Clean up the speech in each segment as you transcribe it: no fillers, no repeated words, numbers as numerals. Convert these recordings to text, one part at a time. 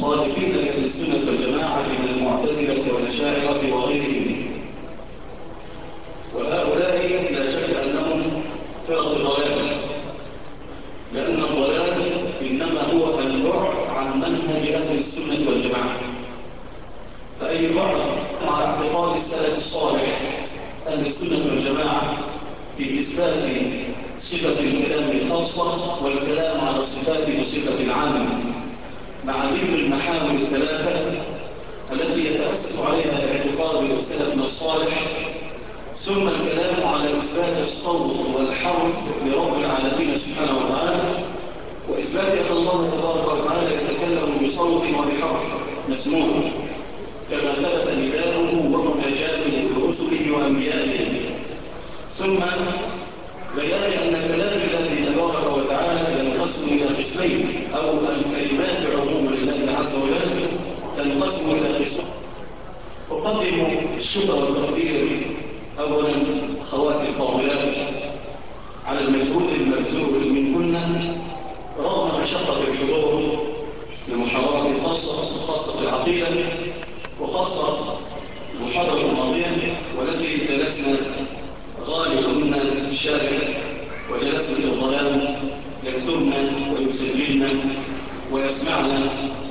مخالفين لأهل السنة والجماعة من المعتزلة والأشاعرة وغيرهم، وهؤلاء لا شك أنهم فرق ضلال، لأن الضلال إنما هو البعد عن منهج أهل السنة والجماعة. فأي بعد مع اعتقاد السلف الصالح أهل السنة والجماعة في إثبات صفة الكلام الخاصة والكلام على الصفات بصفة عامة، مع ذكر المحاور الثلاثة التي يتأسس عليها اعتقاد السلف الصالح، ثم الكلام على إثبات الصوت والحرف لرب العالمين سبحانه وتعالى، وإثبات أن الله تبارك وتعالى يتكلم بصوت وبحرف مسموع كما ثبت نداؤه ومناجاته برسله وأنبيائه، ثم بيان أن كلام الله تبارك وتعالى ينقسم إلى قسمين، أو الكلمات عموما لله عز وجل تنقسم إلى قسمين. أقدم الشكر والتقدير أولا أخواتي الفاضلات على المجهود المبذول منكن رغم مشقة الحضور لمحاضرات خاصة في العقيدة، وخاصة المحاضرة الماضية والتي جلسنا غالبنا في الشارع وجلسنا في الظلام يكتبنا ويسجلنا ويسمعنا،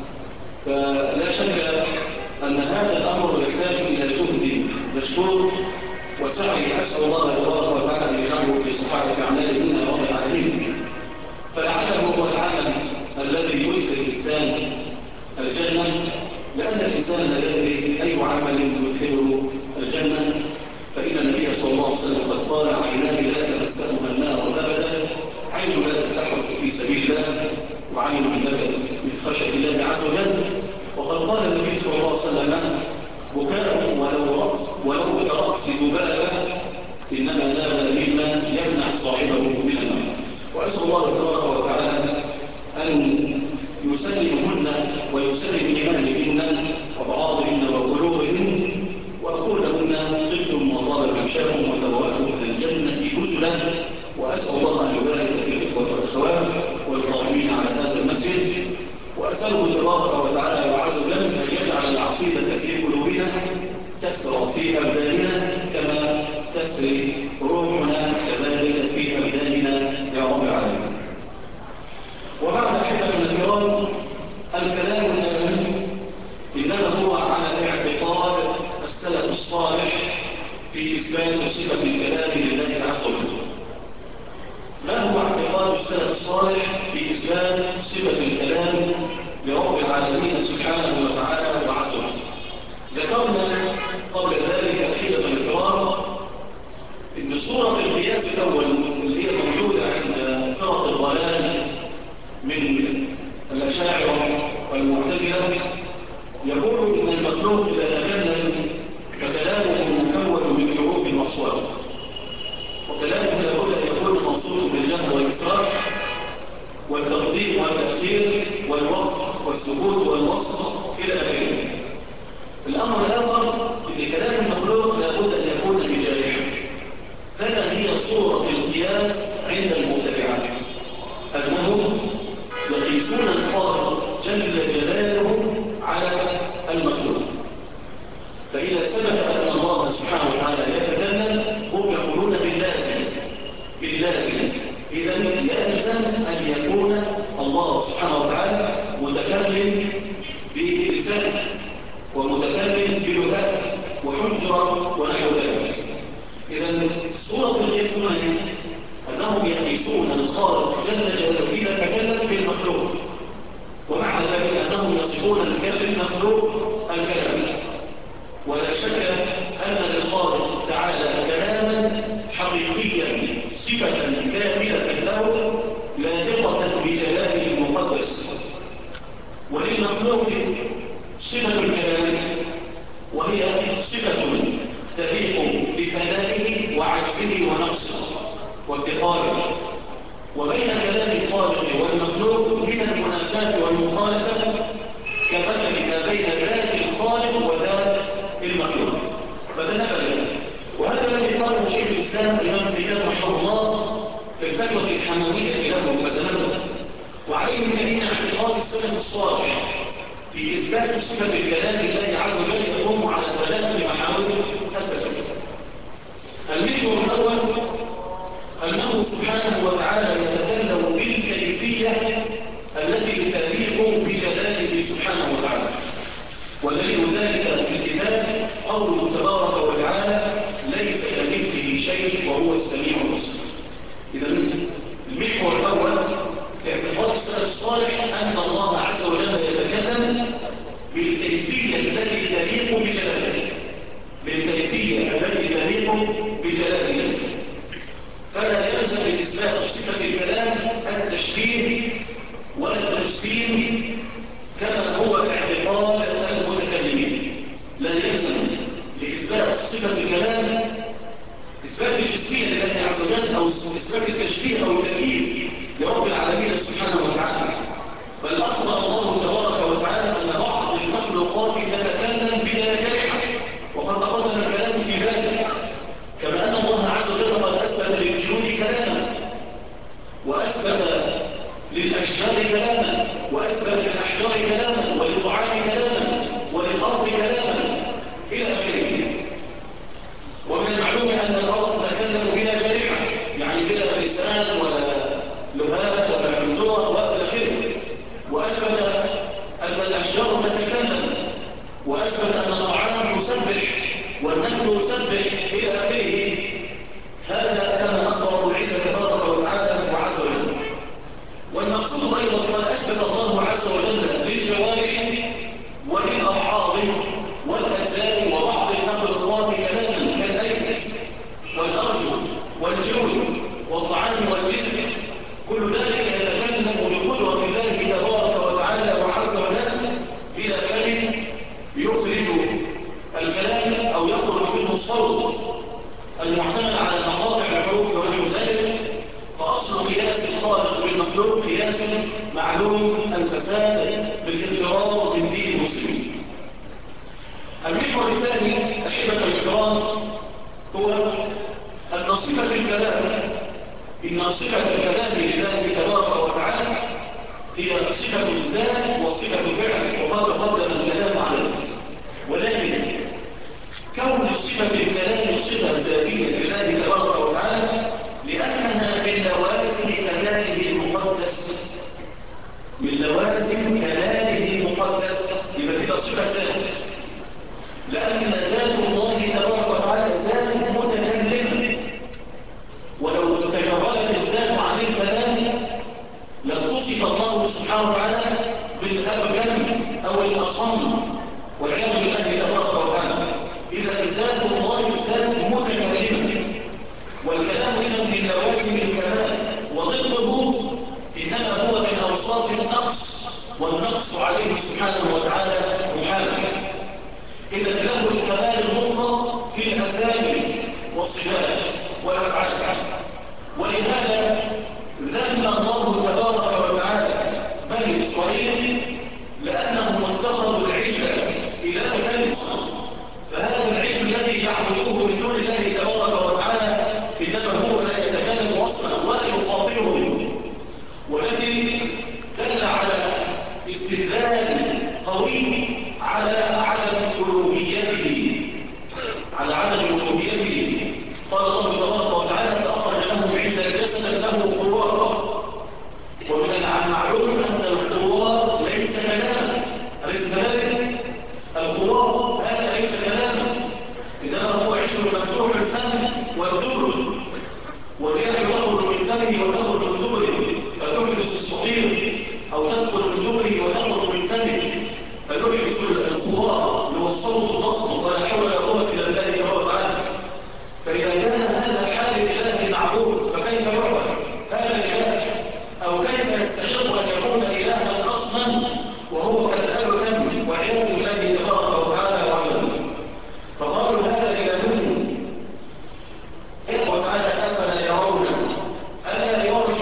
فلا شك أن هذا الأمر يحتاج إلى جهد مشكور وسعي. أسأل الله تبارك وتعالى أن يجعله في صحائف أعمالنا يا رب العالمين. فلعله هو العمل الذي يدخل الإنسان الجنة، لأن الإنسان لا يدري أي عمل يدخله الجنة، فإن النبي صلى الله عليه وسلم قد قال: عينان لا تمسهما النار أبدا، عين لا تتحرك في سبيل الله، وعين لك من خشية الله عز وجل. وقد قال النبي صلى الله عليه وسلم: بكاء ولو كرأس ذبابة إنما هذا مما يمنع صاحبه من النار. وأسأل الله تبارك وتعالى أن يسلمهن ويسلم إيمانهن وبعاضهن وقلوبهن، وأقول لهن: طبتم وطاب ممشاكم وتبوأتم من الجنة نزلا. وأسأل الله أن يبارك في الإخوة والأخوات والقائمين على هذا المسجد، وأسأله تبارك وتعالى وعز وجل أن يجعل العقيدة في قلوبنا تسرى في أبداننا كما تسري روحنا كذلك في أبداننا يا رب العالمين. وبعد أحبتنا الكرام، الكلام الآن إنما هو على اعتقاد السلف الصالح في إثبات صفة الكلام لله عز وجل. ما هو اعتقاد السلف الصالح في إثبات صفة الكلام لرب العالمين سبحانه وتعالى وعز وجل؟ ذكرنا قبل ذلك أحبتنا الكرام إن صورة القياس الأول اللي هي موجودة عند فرق الضلال من الأشاعرة والمعتزلة يقول إن المخلوق إذا تكلم فكلامه مكون من حروف وأصوات، وكلامه لابد أن يكون موصوف بالجهر والإسراف والتقديم والتأخير والوقف والسكوت والوصف إلى آخره. الأمر الآخر إن كلام المخلوق لابد أن يكون بجارحة. فما هي صورة القياس عند المبتدعة؟ أنهم يقيسون الخالق جل جلاله على المخلوق، فإذا ثبت أن الله سبحانه وتعالى يتكلم هم يقولون باللازم. إذا يلزم أن يكون الله سبحانه وتعالى متكلم بلسانه ومتكلم بلغات وحجرة ونحو ذلك. إذا صورة القياس هنا أنهم يقيسون الخالق جل جلاله إذا تكلم بالمخلوق، ومعنى ذلك أنهم يصفون المخلوق الكلام. ولا شك أن للخالق تعالى كلاما حقيقيا صفة كاملة له لائقة بجلاله المقدس، وللمخلوق صفة الكلام وهي صفة تليق بفنائه وعجزه ونقصه وافتقاره. وبين كلام الخالق والمخلوق من المنافاة والمخالفة كمثل ما بين ذات الخالق وذات المخلوق، فتنافى. وهذا الذي قاله شيخ الإسلام الإمام تيمية رحمه الله في الفتوى الحموية له فتنبه، وعليه من اعتقاد السلف الصالح في إثبات صفة الكلام لله عز وجل يقوم على 3 محاور أساسية. المحور الأول أنه سبحانه وتعالى يتكلم بالكيفية التي تليق بجلاله سبحانه وتعالى، ودليل ذلك في الكتاب قوله تبارك وتعالى ليس كمثله شيء وهو السميع البصير. إذا المحور الأول اعتقاد السلف الصالح أن الله عز وجل يتكلم بالكيفية التي تليق بجلاله، بالكيفية التي تليق بجلاله، فلا يلزم بإثبات صفة الكلام التشبيه ولا التجسيم كما هو اعتقاد المتكلمين. لا يلزم لإثبات صفة الكلام إثبات الجسمية لله عز وجل أو إثبات التشبيه أو التكييف لرب العالمين سبحانه وتعالى، بل أخبر الله تبارك وتعالى أن بعض المخلوقات تتكلم بلا جرحة، وقد تقدم الكلام في ذلك، كما أن الله عز وجل قد أثبت للجنود كلاما، وأثبت للأشجار كلاما، وأثبت للأحجار كلاما، وللطعام كلاما، وللأرض كلاما إلى آخره. ومن المعلوم أن الأرض تتكلم بلا جرحة، يعني بلا لسان ولا لهاب ولا حنجرة ولا آخره، وأثبت أن الأشجار تتكلم، وأثبت أن الطعام يسبح والنمل يسبح إلى آخره. هذا كما أخبر العزة تبارك وتعالى وعز وجل. والمقصود أيضا قد أثبت الله عز وجل للجوارح وللأبعاض والأجزاء وبعض المخلوقات كلاما كالأيدي والأرجل والجلود والطعام والجسم، كل ذلك يتكلم بقدرة الله تبارك وتعالى وعز وجل إلى كلمة يخرج الكلام أو يخرج منه الصوت المعتمد على مقاطع الحروف ونحو ذلك. فأصل قياس الخالق بالمخلوق قياس معلوم الفساد بالاضطرار من دين المسلمين. المحور الثاني أحبة الكرام هو أن صفة الكلام لله تبارك وتعالى هي صفة الذات وصفة الفعل، وقد تقدم الكلام عليه. ولكن كون صفة الكلام صفة ذاتية لله تبارك وتعالى لأنها من لوازم كماله المقدس، من لوازم كماله المقدس، يبقى كده صفة ذات، لأن ذات الله تبارك وتعالى ذات متكلمة، ولو تجردت الذات عن الكلام لتصف الله سبحانه وتعالى بالأبكم أو الأصم والعياذ بالله تبارك وتعالى. إذا ذات الله ذات متكلمة، والكلام إذا من لوازم الكلام، وضده إنما هو من أوصاف النقص، والنقص عليه سبحانه وتعالى محال. إذا له الكمال المطلق في الأسامي والصفات والأفعال، ولهذا ذم الله تبارك وتعالى بني إسرائيل لأنهم اتخذوا العجل إلها، فهذا العجل الذي يعبدوه من دون الله تبارك وتعالى إنما هو لا يتكلم وصفا ولا يخاطبهم، والذي دل على استدلال قوي على عدم ألوهيته، قال الله تبارك وتعالى فأخرج لهم عجلا جسدا له خوار. ومن المعلوم أن الخوار ليس كلاما، أليس كذلك؟ الخوار هذا ليس كلاما، إنما هو عجل مفتوح الفم والدبر، والرياح تخرج من فمه وتخرج من دبره فتحدث الصغير، أو تدخل من دبره وتخرج من فمه فيحدث الخوار اللي هو الصوت الضخم، ولا حول ولا قوة إلا بالله تبارك وتعالى. فإذا كان هذا حال الإله المعبود فكيف يعبد هذا الإله؟ أو كيف يستحق أن يكون إلها أصلا وهو كالأبكم والعياذ بالله تبارك وتعالى وحده؟ فقالوا هذا إلههم وتعالى أفلا يرون ألا يرون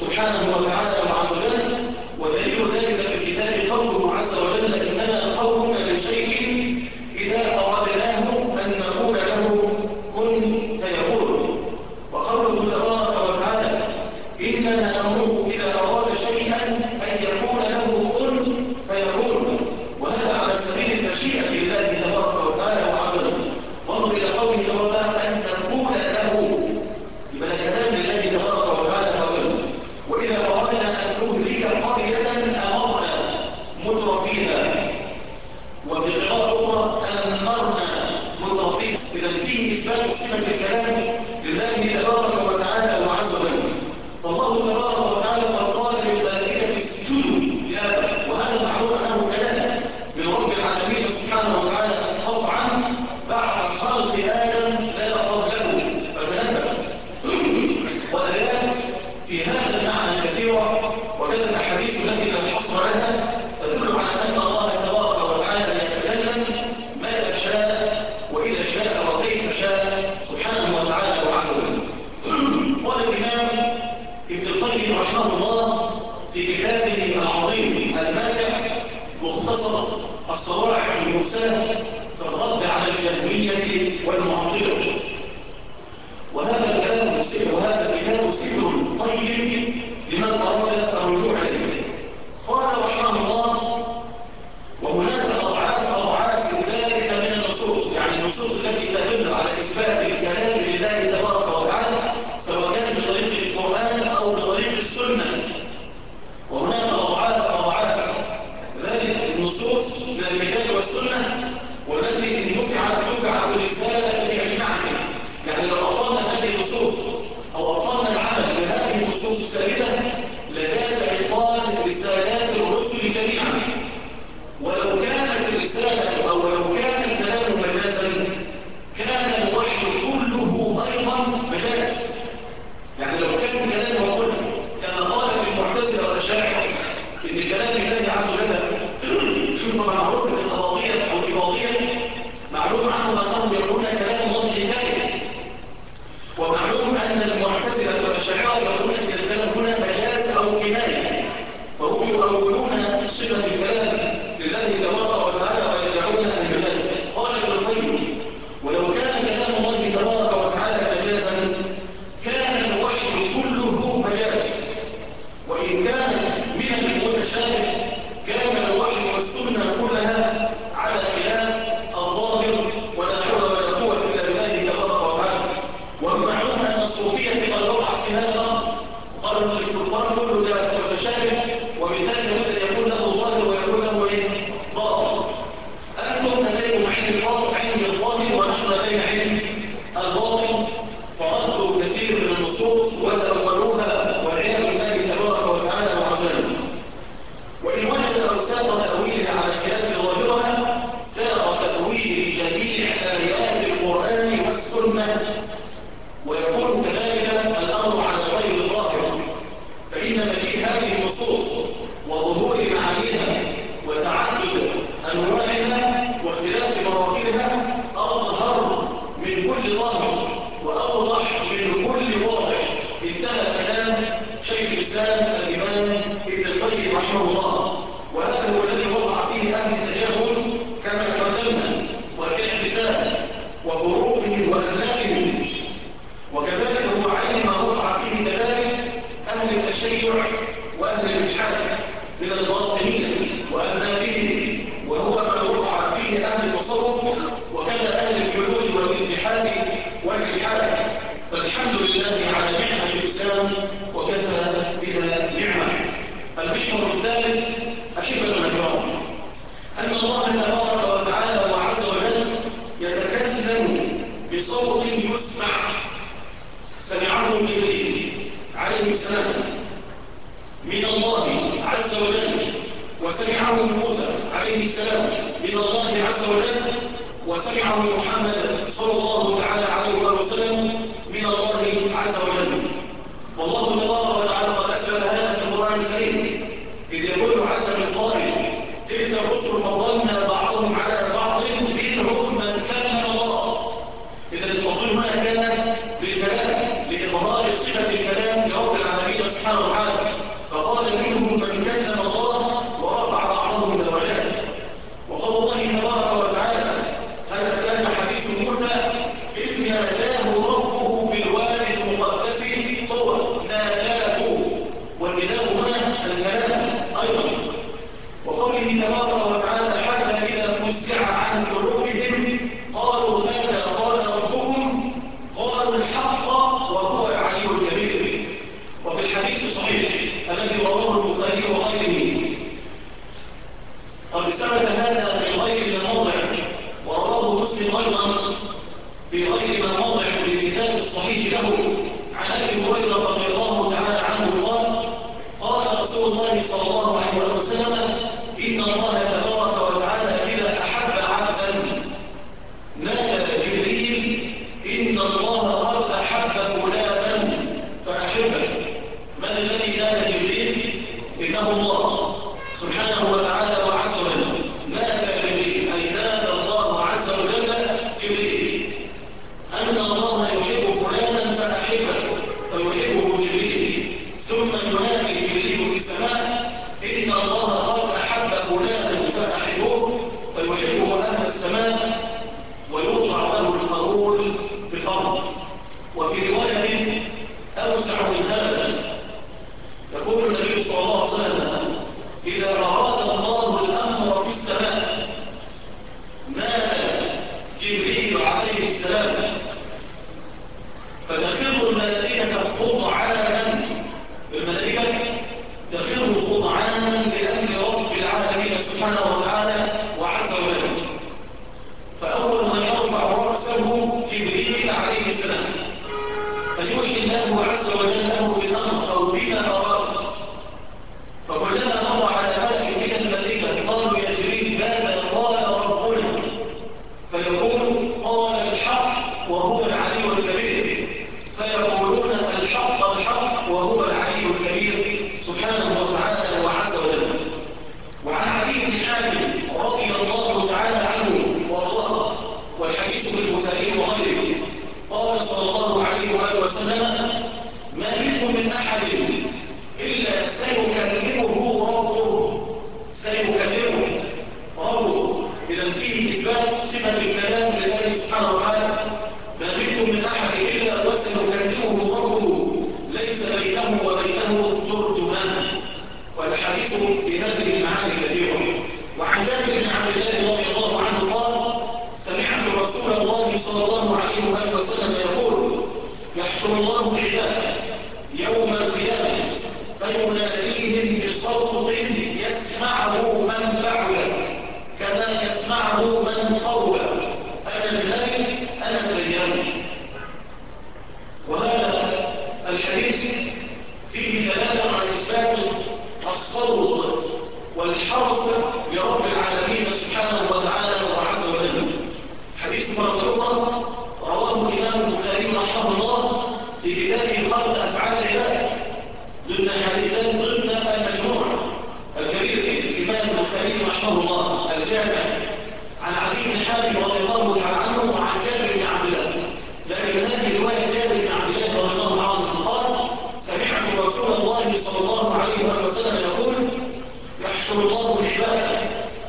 سبحانه وتعالى وعز وجل. ودليل ذلك في الكتاب قوله عز وجل: إنما قولنا لشيء إذا أردناه أن نقول له كن فيكون. وقوله تبارك وتعالى: إنما أمره إذا أراد شيئا أن يقول له كن فيكون. وهذا على سبيل المشيئة لله تبارك وتعالى وعز وجل. وانظر إلى قوله تبارك: أن تقول له، يبقى كلام لله تبارك وتعالى وعز وجل. وإذا أردنا أن نهلك قرية أمرنا متر فيها، وفي قراءة أخرى أمرنا متر فيها. إذا فيه إثبات صفة الكلام لله تبارك وتعالى وعز وجل. فالله تبارك وتعالى قال للملائكة اسجدوا لآدم، وهذا معلوم أنه كلام من رب العالمين سبحانه وتعالى قطعا بعد خلق آدم لا قبله. فتنبه. وآيات في هذا المعنى كثيرة، وكذا الأحاديث التي لا حصر لها تدل على أن الله تبارك وتعالى يتكلم ما شاء وإذا شاء وكيف شاء سبحانه وتعالى وعز وجل. قال الإمام ابن القيم رحمه الله في كتابه العظيم الماتع مختصر الصواعق المرسلة في الرد على الجهمية والمعطلة. وهذا الكتاب سحر طيب لمن أراد الرجوع إليه. قال رحمه الله: وهناك أضعاف ذلك من النصوص، يعني النصوص التي تدل على إثبات الكلام لله تبارك وتعالى سواء كان بطريق القرآن أو بطريق السنة. وهناك أضعاف ذلك النصوص من الكتاب والسنة، والتي إن دفعت الرسالة بأجمعها. يعني لو أطلنا هذه النصوص أو أطلنا العمل بهذه النصوص الثابتة لجاز إبطال رسالات الرسل جميعا. ولو كانت الرسالة أو لو كان الكلام مجازا كان الوحي كله أيضا مجاز. يعني لو كان الكلام وقلنا كما قال في المعتزلة والأشاعرة إن كلام الله عز وجل طبعا معروف بالإفاضية أو الإفاضية، معلوم عنهم أنهم يقولون كلام الله حكاية. ومعلوم أن المعتزلة والأشاعرة يقولون أن الكلام هنا مجاز أو كناية، فهم يؤولون صفة الكلام لله تبارك وتعالى ويدعون المجاز. قال ابن القيم: ولو كان كلام الله تبارك وتعالى مجازا كان الوحي كله مجاز، وإن كان من المتشابه كان الوحي والسنة كلها على خلاف الظاهر، ولا حول ولا قوة إلا بالله تبارك وتعالى. ومعلوم أن الصوفية قد وقعت في هذا الأمر، قالوا أن القرآن كله ده متشابه، وبالتالي هذا يكون له ظاهر ويكون له باطن. أنتم لديكم علم الظاهر ونحن لدينا علم الباطن، فردوا كثير من النصوص وتأولوها والعياذ بالله تبارك وتعالى وعز وجل. وإن وجد أوساط تأويلها على خلاف ظاهرها ساق تأويل جميع آيات القرآن والسنة، ويكون كذلك الأمر على غير الظاهر. فإن مجيء هذه النصوص وظهور معانيها وتعدد أنواعها واختلاف مراكبها أظهر من كل ظاهر وأوضح من كل واضح. انتهى كلام شيخ الإسلام الإمام ابن القيم رحمه الله. وهذا هو الذي وقع فيه أهل التجاهل كما قدمنا، والاعتزال وفروقهم وأذنابهم. وكذلك هو عين ما وقع فيه كذلك أهل التشيع وأهل الإلحاد من الباطنية وأذنابهم، وهو ما وقع فيه أهل التصوف وكذا أهل الحلول والاتحاد والإلحاد. فالحمد لله على نعمة الإسلام وكفى بها نعمة. المحور الثالث أحبة الكرام أن الله تبارك وتعالى وعز وجل يتكلم بصوت يسمع، سمعه جبريل عليه السلام من الله عز وجل، وسمعه موسى عليه السلام من الله عز وجل، وسمعه محمد صلى الله تعالى عليه وسلم من الله عز وجل. والله تبارك وتعالى قد أسفل هذا في القرآن الكريم إذ يقول عز من قائل: تلك الرسل فضلنا بعضهم على بعض منهم من كلم الله. إذا التفضيل هنا كان للكلام، لإظهار صفة الكلام لرب العالمين سبحانه وتعالى. عن أبي هريرة رضي الله تعالى عنه قال رسول الله صلى الله عليه وسلم: إن الله تبارك وتعالى إذا أحب عبدا نادى جبريل: إن الله قد أحب فلانا فأحبه. من الذي نادى جبريل؟ إنه الله سبحانه وتعالى وعز وجل. نادى جبريل أي نادى الله عز وجل جبريل أن الله يحب فلانا فأحبه، فيحبه جبريل. ثم ينادي جبريل في السماء: إن الله قد أحب فلانا فأحبوه، فيحبه أهل السماء ويوضع له القبول في الأرض. وفي رواية أوسع من هذا يقول النبي صلى الله عليه وسلم: إذا أراد الله الأمر في السماء نادى جبريل عليه السلام فتخر الملائكة خضعانا، الملائكة تخر خضعانا لأمر رب العالمين سبحانه وتعالى وعز وجل. فأول من يرفع رأسه جبريل عليه السلام فيوحي الله عز وجل له بالأمر أو بما أراد. فكلما مر على ملك من الملائكة قالوا: يا جبريل ماذا قال ربنا؟ فيقول: قال الحق وهو العلي الكبير. فيقولون: الحق الحق وهو العلي الكبير سبحانه وتعالى وعز وجل. وعن علي بن حاتم رضي الله تعالى عنه وارضاه، والحديث في البخاري وغيره، قال صلى الله عليه وآله وسلم: ما منكم من أحد إلا سيكلمه ربه، سيكلمه ربه. إذا فيه إثبات صفة الكلام لله سبحانه وتعالى. ما منكم من أحد إلا وسيكلمه ربه ليس بينه وبينه ترجمان. والحديث في هذه المعاني كثيرة. وعن جابر بن عبد الله رضي الله عنه قال: سمعت رسول الله صلى الله عليه وآله وسلم يقول: يحشر الله العباد يوم القيامة فيناديهم بصوت يسمعه من بعد كما يسمعه من قرب: أنا الملك أنا الديان. وهذا الحديث فيه دلالة على إثبات الصوت والحرف لرب العالمين سبحانه وتعالى وعز وجل. حديث مرة أخرى رواه الإمام البخاري رحمه الله في كتابه خلق أفعال العباد ضمن حديثان ضمن المجموع الكبير الإمام البخاري رحمه الله الجامع عن علي بن حاتم رضي الله تعالى عنه وعن جابر بن عبد الله. لكن هذه رواية جابر بن عبد الله رضي الله عنه قال: سمعت رسول الله صلى الله عليه وسلم يقول: يحشر الله العباد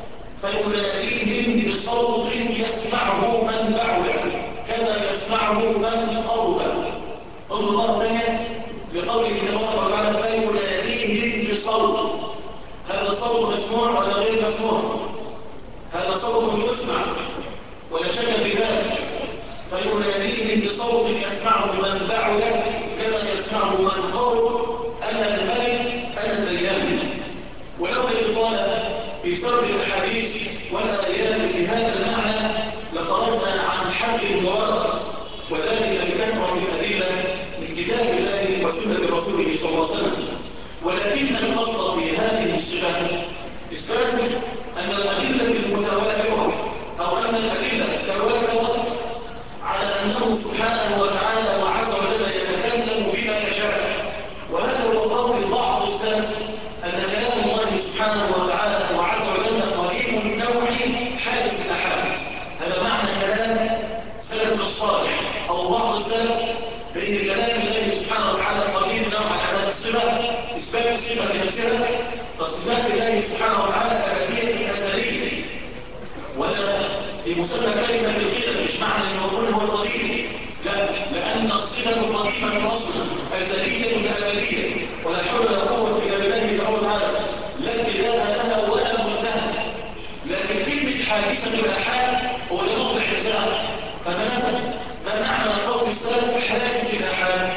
فيناديهم بصوت يسمعه من بعد كما يسمعه من قرب. انظر مرة ثانية لقوله تبارك وتعالى: فيناديهم بصوت. هذا الصوت مسموع ولا غير مسموع؟ هذا صوت يسمع ولا شك في ذلك. فيناديهم بصوت يسمعه من بعد كما يسمعه من قرب: أنا الملك أنا الديان. ولو الإطالة في سرد الحديث والآيات في هذا المعنى لخرجنا عن حد المراد، وذلك بكثرة الأدلة من كتاب الله وسنة رسوله صلى الله عليه وسلم. ولكن الأصل في هذه الصفات إثبات أن الأدلة المتواترة أو أن الأدلة تواترت على أنه سبحانه وتعالى وعز وجل يتكلم بما يشاء. وهذا هو قول بعض السلف أن كلام الله سبحانه وتعالى وعز وجل قريب النوع حادث الأحاد. هذا معنى كلام سلف الصالح أو بعض السلف بأن كلام الله سبحانه وتعالى قريب النوع على الصفة إثبات الصفة في نفسها. فصفات الله سبحانه وتعالى أبدية أزلية ولا في مسمى كلمة بالقدم، مش معنى أن يقول هو القديم، لا، لأن الصفة قديمة أصلا أزلية أبدية ولا حول ولا قوة إلا بالله تعالى وتعالى، لا ابتداء لها ولا منتهى. لكن كلمة حادثة الآحاد هو لموضع النزاع. فمثلا ما معنى قول السلف حادث الآحاد؟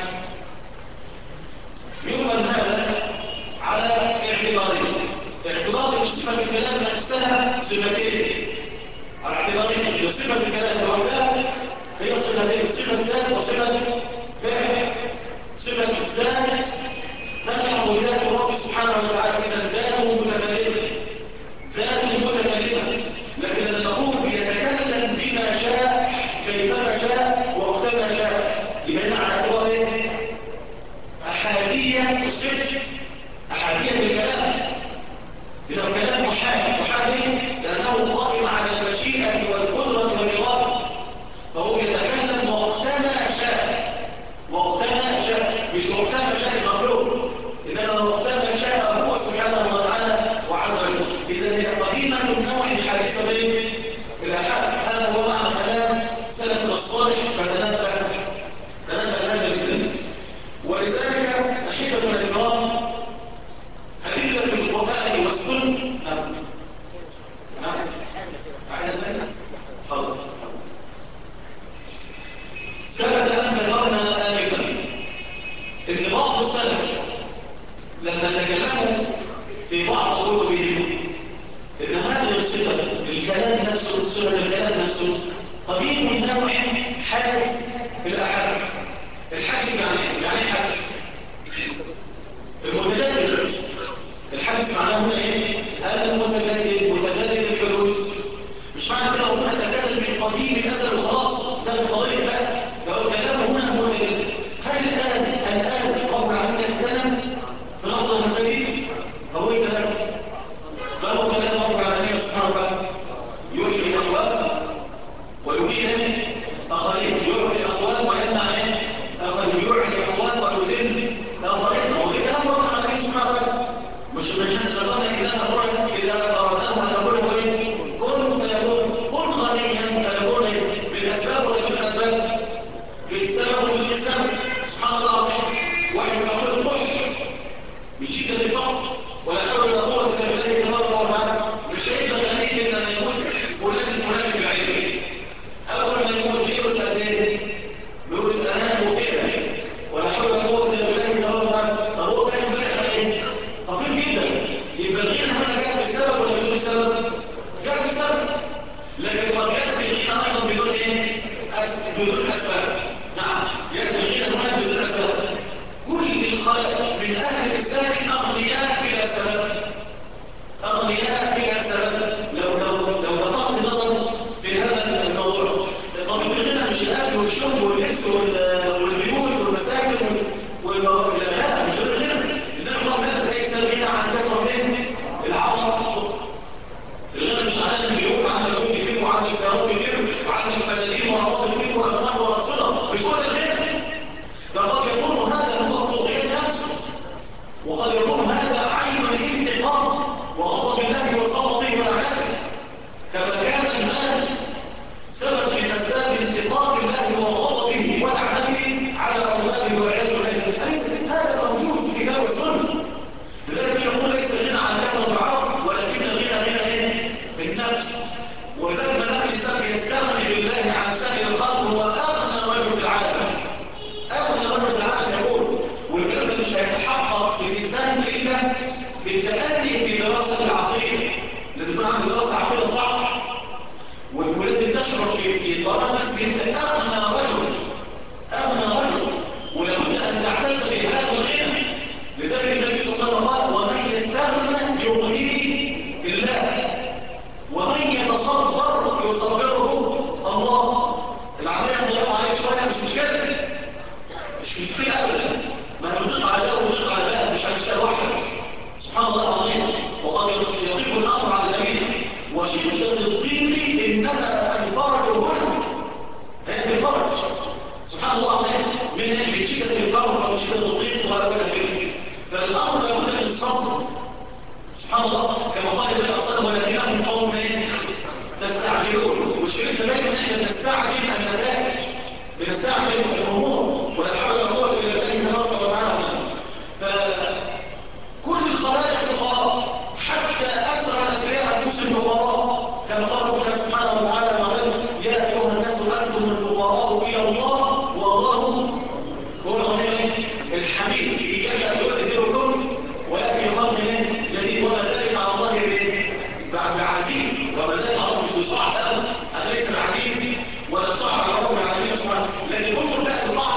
يفهم هذا على اعتبارين. اعتبار صفة الكلام نفسها صفتين، على اعتبارين. صفة الكلام لوحدها هي صفتين: صفة ذات وصفة فاعل. ذات تلحق بذات الرب سبحانه وتعالى، إذا ذاته متكلمة، ذاته متكلمة، لكن لما نقول يتكلم بما شاء كيفما شاء وقتما شاء، يبقى على اعتبار ايه؟ أحادية الصدق، أحادية الكلام، إذا كلام محال، محال ايه؟ لأنه قائم على المشيئة والقدرة والإرادة، فهو يتكلم وقتما شاء، وقتما شاء، مش وقتما شاء المخلوق، إنما وقتما شاء هو سبحانه وتعالى وعز وجل. إذا هي قديمة من نوع الحديث بين الآحاد، هذا هو معنى كلام سلف الصالح، فتنبه هذا الإسلام. ولذلك أحبة الكرام، أدلة القرآن والسنة ثبت أن ذكرنا آنفا إن بعض السلف لما تكلموا في بعض كتبهم إن هذه الصفة الكلام نفسه، صفة الكلام نفسه قديم من نوع حدث الأحاديث. الحدث يعني حدث المتجدد، الحدث معناه هنا ايه؟ المتجدد، متجدد الحدوث. مش معنى كده هنا تكلم من قديم الازل وخلاص، ده القضيه بقى، لو كلامه هنا متجدد. هل الان رب العالمين يتكلم في لحظه من القديم؟ هو ايه كلامه؟ ما هو كلام رب العالمين سبحانه وتعالى؟ يحيي الاموات ويميت اخرين، يحيي الاموات ويمنع اخرين، يحيي الاموات ويذل اخرين. هو ده كلام رب العالمين سبحانه وتعالى. مش احنا ذكرنا اذا اردناه ان نقول هو ايه؟ كن فيكون، كن غنيا فيكون بالاسباب ولا بالاسباب؟ بالسبب ولا بالسبب؟ سبحان الله. واحد يقول الكفر من شده الفقر ولا حول ولا قوه الا بالله تبارك وتعالى، مش هيبقى غني الا لما يكون فلان في العلم. اول ما يكون فيروس قدام فيروس انام وكده ولا حول ولا قوه الا بالله تبارك وتعالى، طب هو كان بقى خطير جدا. يبقى الغنى هنا جاء بسبب ولا بدون سبب؟ جاء بسبب، لكن قد ياتي الغنى ايضا بدون ايه؟ بدون اسباب. نعم، ياتي الغنى هنا بدون اسباب. كل الخلق من اهل الاسلام اغنياء بلا سبب، اغنياء بلا سبب. لو دققت النظر في هذا الموضوع، قضيه الغنى مش الاكل والشرب واللبس والبيوت والمساكن والغنى، مش الغنى. انما الله ليس الغنى عن كثره من العطاء. الغنى مش عن البيوت، عن البيوت كبير وعن السيارات كبير وعن الفنادق وعن كبير وأموال ورصدة، مش هو الغنى. ده قد يكون هذا هو الطغيان نفسه، وقد يكون هذا عين الانتقام وغضب الله وسخطه وعذابه، كما كان المال سبب من اسباب انتقام الله وغضبه ولعنته على اولاده والعياذ بالله. اليس هذا موجود في كتاب السنه؟ لذلك يقول ليس الغنى عن كثره العرب، ولكن الغنى ايه؟ بالنفس. ولذلك ما دام الانسان يستغني بالله عن سائر الخلق هو اغنى رجل في العالم، اغنى رجل في العالم يقول. والكلام ده مش هيتحقق في الانسان الا بالتأني في دراسه العقيده. لازم يكون عندك دراسه عقيده صح، ولازم تشرح في طريقه انت اغنى رجل، اغنى رجل، ولابد ان تعتز بهذا الغنى. لذلك النبي صلى الله عليه وسلم قال: ومن يستغنى يغنيه بالله، ومن يتصبر يصبره الله. العمليه هتضيق عليه شويه، مش مشكله، مش مشكله ابدا. ما هتضيق على ده وتضيق على ده، مش هتشتغل وحدك. سبحان الله العظيم. وقد يضيق الامر على الجميع. وشده الضيق انما الفرج هنا، هي الفرج. سبحان الله العظيم. من شده الفرج او شده الضيق ولا شيء، فالامر لابد من الصبر. سبحان الله، كما قال النبي صلى الله عليه وسلم: ولكنهم قوم تستعجلون. مشكلتنا دايما احنا بنستعجل النتائج، بنستعجل الامور، ولا حول ولا قوه الا بالله تبارك وتعالى. فكل الخلائق فقراء، حتى اسرى الاسرياء انفسهم فقراء، كما قال ربنا سبحانه وتعالى: يا ايها الناس انتم الفقراء الى الله والله هو الغني الحميد. اياك يؤذركم ولكن يخاف جديد، وما ذلك على الله بعزيز، وما ذلك على الله مش بصعب ابدا. هذا ليس بعزيز ولا صعب على رب العالمين سبحانه. لكن انظر بقى البعض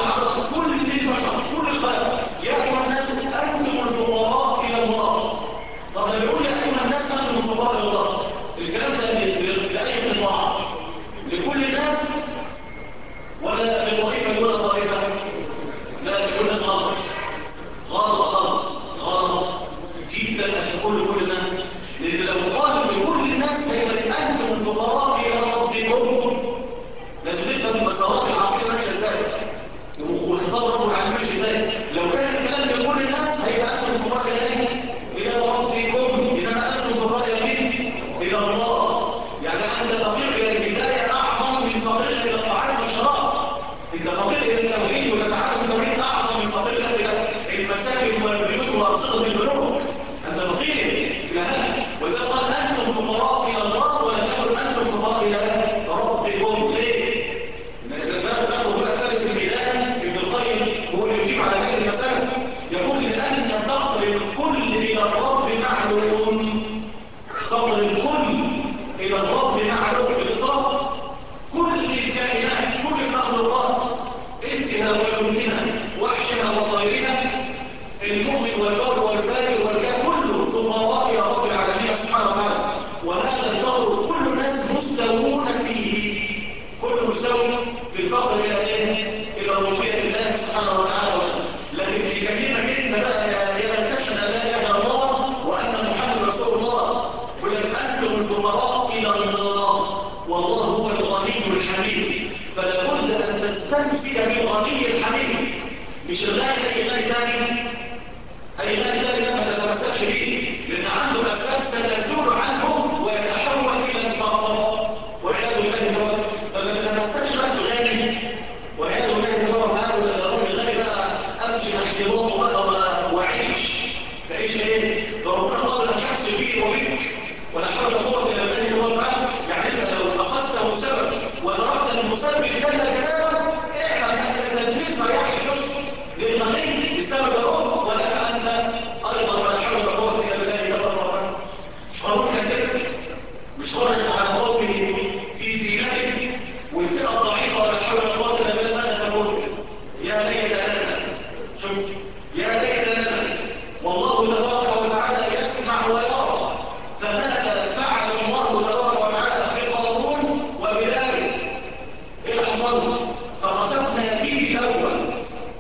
المساكن والبيوت وأرصدة البنوك، أنت فقير إلى هذا. وإذا قال أنتم فقراء إلى الله ولا تقل أنتم فقراء إلى ربكم. ليه؟ لأن الأمر بقى ثالث الميزان ابن القيم هو اللي يجيب على هذه المسألة، يقول لأن فقر الكل إلى الرب معلوم. فقر الكل إلى الرب معلوم بالإطلاق. كل الكائنات كل المخلوقات إنسها وجنها وحشها وطيرها، المؤمن والبر والفاجر والكافر كله فقراء إلى رب العالمين سبحانه وتعالى. وهذا الفقر كل الناس مستوون فيه، كل مستوى في الفقر إلى إيه؟ إلى ربوبية الله سبحانه وتعالى. لكن في كلمة انت بقى يا من تشهد لا اله الا الله وان محمد رسول الله، ولم انتم الفقراء الى الله والله هو الغني الحميد. فلا بد ان تستمسك بالغني الحميد، مش الغني اي غني ثاني، اي غني ثاني لما تتمسكش به، لان عنده اسباب ستزول عنه ويتحول الى الفقر والعياذ بالله. فما تتمسكش بقى بالغني والعياذ بالله تعالى، ولا الغني بقى امشي احتضاضه بقى وعيش تعيش ايه؟ ربنا قادر ان يحسن بيه وبيك ولا حول ولا قوه الا بالله الله تعالى. يعني انت لو اخذته سبب وتركت المسبب كلا كلامه اعلم ان التدمير يحدث للغني بسبب الرب ولك انت ايضا ولا حول ولا قوه الا بالله الله تعالى. مش قانون كده، مش خارج على قومه في زينته والفئه الضعيفه ولا حول ولا قوه الا بالله. ماذا تقول؟ يا ليت لنا، شوف، يا ليت لنا والله تبارك وتعالى يسمع ويرى. فماذا فعل الله تبارك وتعالى بقارون وبلال؟ ايه حصل؟ فخسفنا فيه الاول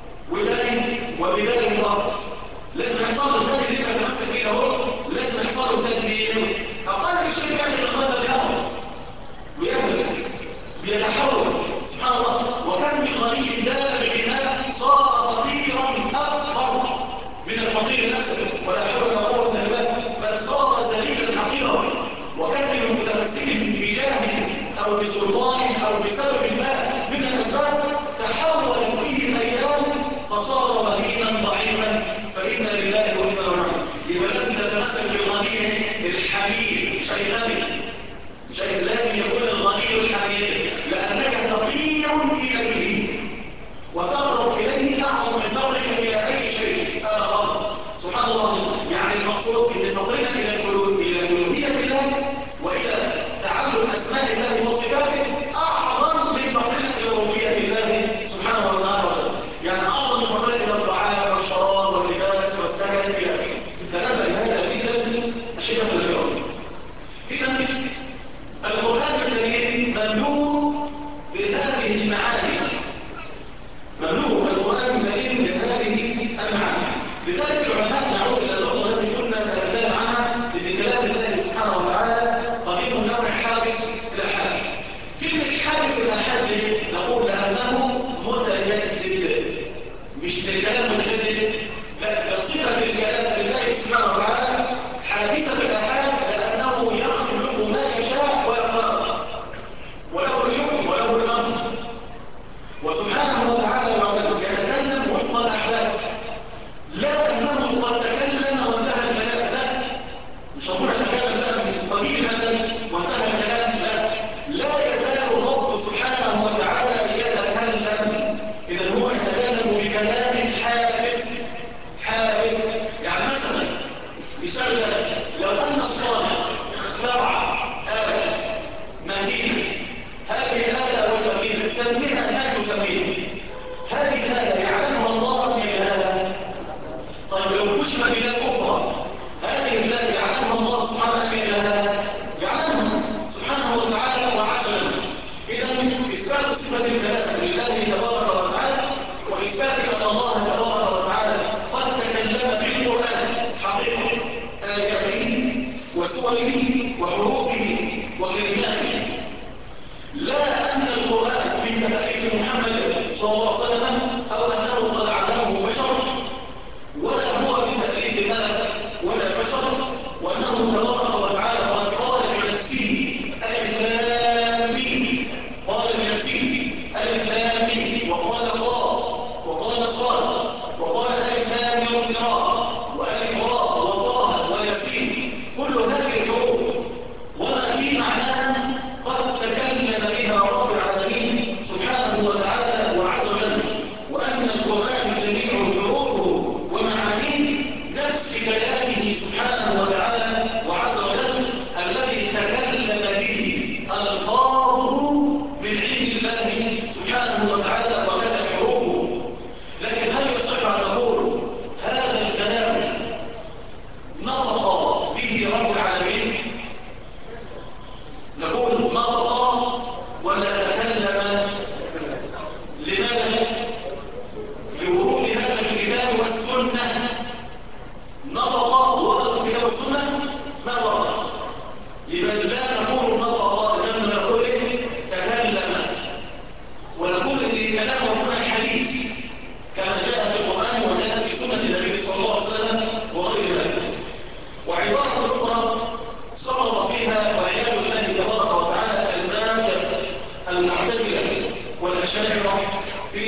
وبلال الارض. لازم يحصل له الثاني اللي انت بتمسك فيه اهو، لازم يحصل له تدمير. اقل شيء يعمل الغدا بيعمل ويهلك بيتحول سبحان الله. وكان من غني بالغ المال صار فقيرا افقر من الفقير نفسه ولا حول ولا قوه الا بالله، بل صار ذليلا حقيرا. وكان من متمسك بجاه او بسلطان او بسبب ما من الاسباب تحول به الايام فصار مهينا ضعيفا. فانا لله وانا اليه راجعون. يبقى لازم تتمسك بالغني الحميد، شيء غني، لازم يكون الغني الحميد لأنك فقير إليه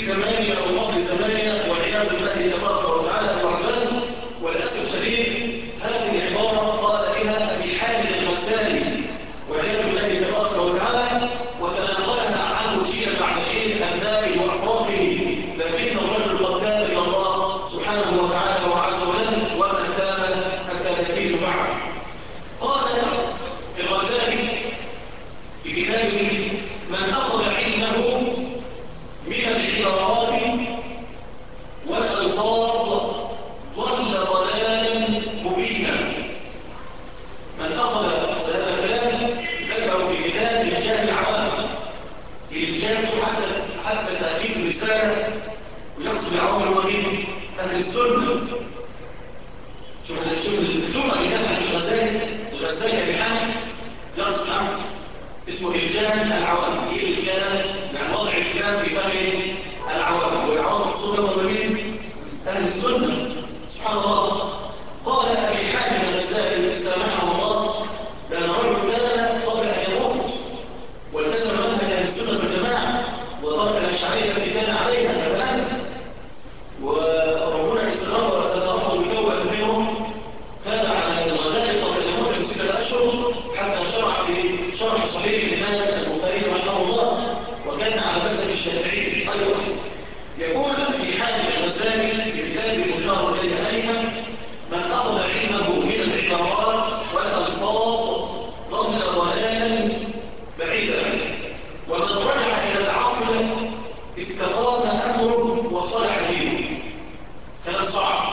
زماننا أو قبل زماننا والعياذ بالله تبارك وتعالى وعزله. وللأسف الشديد هذه العبارة قال بها أبي حامد الغزالي والعياذ بالله تبارك وتعالى، وتناقلها عنه جيلا بعد حين أبنائه وأفراخه، لكن الرجل قد تاب إلى الله سبحانه وتعالى وعز وجل وما تاب حتى يزيد بعد. قال الغزالي في كتابه: من أخذ علمه من العبارات والألفاظ ضل ضلالا مبينا. من أخذ هذا الكلام ذكره في كتاب إرجاء العوام، إرجاء حتى تأتيه الرسالة ويقصد العوام الوهيم أهل السنة. شوف الجملة اللي كانت عند الغزالي بحامل يقصد عنه اسمه إرجاء العوام. إيه إرجاء؟ يعني وضع الكلام في فهم العوام، والعوام مقصودة ومين؟ أهل السنة. سبحان الله. قال أبي حامد الغزالي سامحه الله: لأن الرجل كان قبل أن يموت والتزم منهج أهل السنة والجماعة وترك الأشعرية التي كان عليها كلام، وربنا استغرب وتداركه بتوبة منهم. كان على الغزالي قبل أن يموت ب6 أشهر حتى شرع في شرح صحيح الإمام البخاري رحمه الله، وكان على مذهب الشافعي أيضا. يقول في حامد الغزالي في كتاب المشار إليه آنفا: من أخذ علمه من العبارات والألفاظ ضل ضلالا بعيدا، ومن رجع إلى العقل استقام أمره وصلح دينه. كلام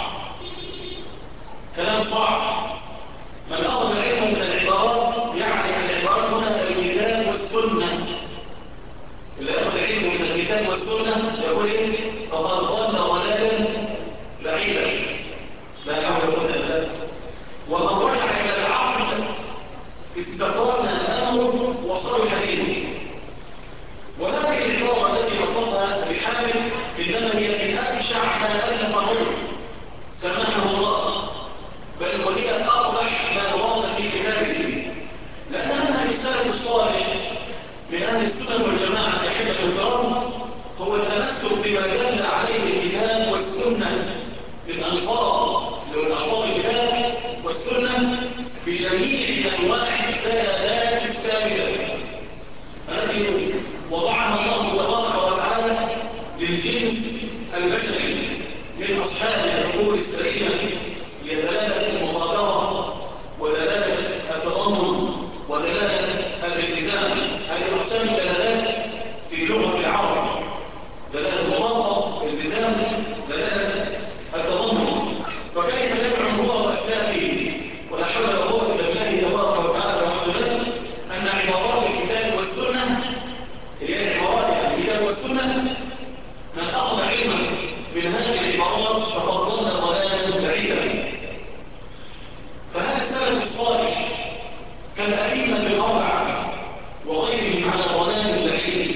صعب. من أخذ علمه من العبارات يعني العبارات هنا الكتاب والسنة. اللي أخذ علمه من الكتاب والسنة يقول إيه؟ فقد ضل ضلالا بعيدا. لا حول ولا قوة إلا بالله. ومن رجع إلى العقل استقام أمره وصلح دينه. وهذه العبارة التي لفظها أبي حامد إنما هي من أبشع ما ألف الرجل سماحه الله، بل وهي أقبح ما ورد في كتابه، لأنها رسالة الصالح من أهل السنة والجماعة أحبة الكرام هو التمسك بما دل عليه الكتاب والسنة من ألفاظ الكتاب والسنة بجميع أنواع الزيادات السابقة التي وضعها الله تبارك وتعالى للجنس البشري من أصحاب العقول السليمة لدلالة المطابقة ودلالة التضمن ودلالة الالتزام. هذه أقسام دلالات في لغة العرب: دلالة المطابقة، الالتزام، دلالة التضمن. فكيف يدعو هو وأسلافه ولا حول ولا قوة إلا بالله تبارك وتعالى وعز وجل أن عبارات الكتاب والسنة هي عبارات الكتاب والسنة من أخذ علما من هذه العبارات فقد ضل ضلالا بعيدا. فهذا السلف الصالح كالأئمة الأربعة وغيرهم على ضلال بعيد،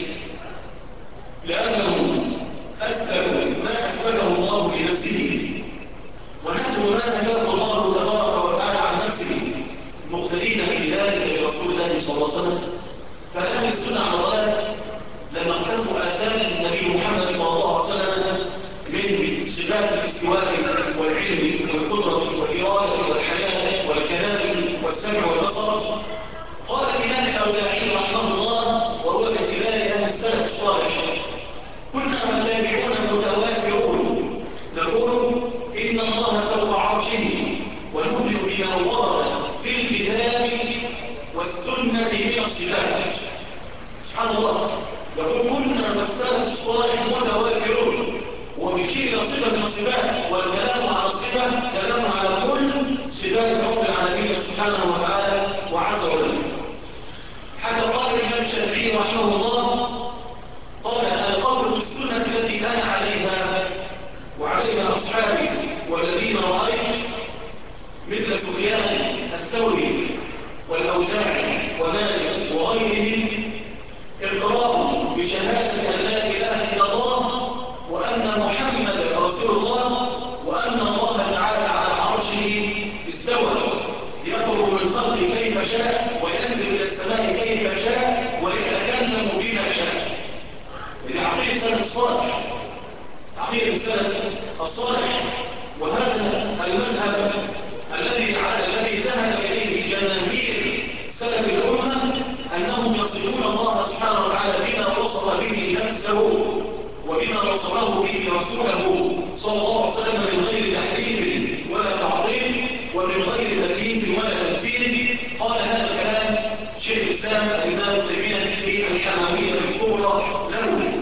لأنهم أثبتوا ما أثبته الله لنفسه ونحن ما نهاه الله تبارك وتعالى عن نفسه مقتدين بذلك لرسول الله صلى الله عليه وسلم. فأهل السنة على ضلال لما اختلفوا آثار النبي محمد صلى الله عليه وسلم من صفات الاستواء والعلم والقدرة والإرادة والحياة والكلام والسمع والبصر. قال الإمام الأوزاعي رحمه الله وهو من كبار أهل السلف الصالح: كنا متابعون متوافرون نقول إن الله فوق عرشه ونؤمن بما ورد في الكتاب والسنة من الصفات. سبحان الله. يقول كنا والسلف الصالح متوافرون، وبيشير إلى صفة من الصفات، والكلام على الصفة كلام على كل صفات رب العالمين سبحانه وتعالى وعز وجل. حتى قال الإمام الشافعي رحمه الله: قال القول بالسنة التي أنا عليها وعليها أصحابي والذين رأيت مثل سفيان الثوري والأوزاعي ومالك وغيرهم إقرار بشهادة أن لا إله إلا الله وأن محمدا رسول الله وأن الله تعالى على عرشه استوى يخرج من خلقه كيف شاء وينزل إلى السماء كيف شاء ويتكلم بما شاء. إذا عقيد سنة الصالح عقيدة السلف الصالح، وهذا المذهب الذي ذهب إليه جماهير سلف الأمة، أنهم يصفون الله سبحانه وتعالى بما وصف به نفسه وبما وصفه به رسوله صلى الله عليه وسلم من غير تحريف ولا تعطيل ومن غير تكييف ولا تمثيل. قال هذا الكلام شيخ الإسلام الإمام ابن تيمية في الحموية الكبرى له،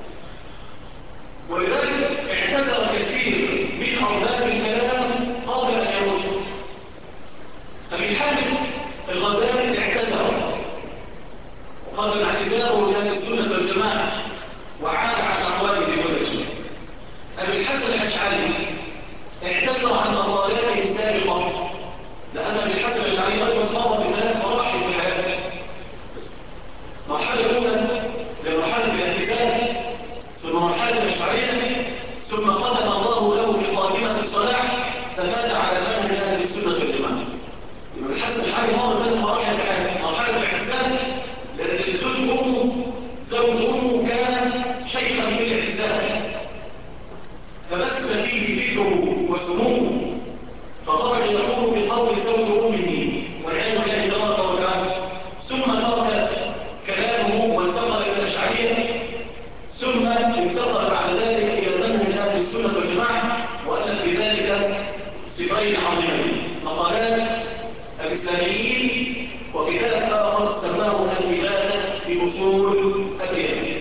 ولذلك اعتذر كثير من أرباب الكلام قبل أن يموت. أبي حامد الغزالي اعتذر وقال اعتذاره لأهل السنة والجماعة وعاد عن أقواله كلها. أبي الحسن الأشعري اعتذر عن مقالاته السابقة، لأن أبي الحسن الأشعري أيضا مر بثلاث مراحل في حياته. المرحلة الأولى لمرحلة الاعتزال، ثم مرحلة الأشعرية، ثم ختم الله له بخاتمة الصلاح فمات على منهج أهل السنة والجماعة. ابن الحسن الأشعري مر بثلاث مراحل في حياته. مرحلة الاعتزال لأن زوج أمه كان شيخا بالاعتزال فبث فيه فكره وسموه، فخرج يقول بقول زوج أمه والعياذ بالله تبارك وتعالى، ثم ترك كلامه وانتقل إلى الأشعرية، ثم انتقل بعد ذلك إلى منهج أهل السنة والجماعة، وألف في ذلك سفرين عظيمين: مقالات الإسلاميين، وكتاب آخر سماه الإبانة في أصول الدين.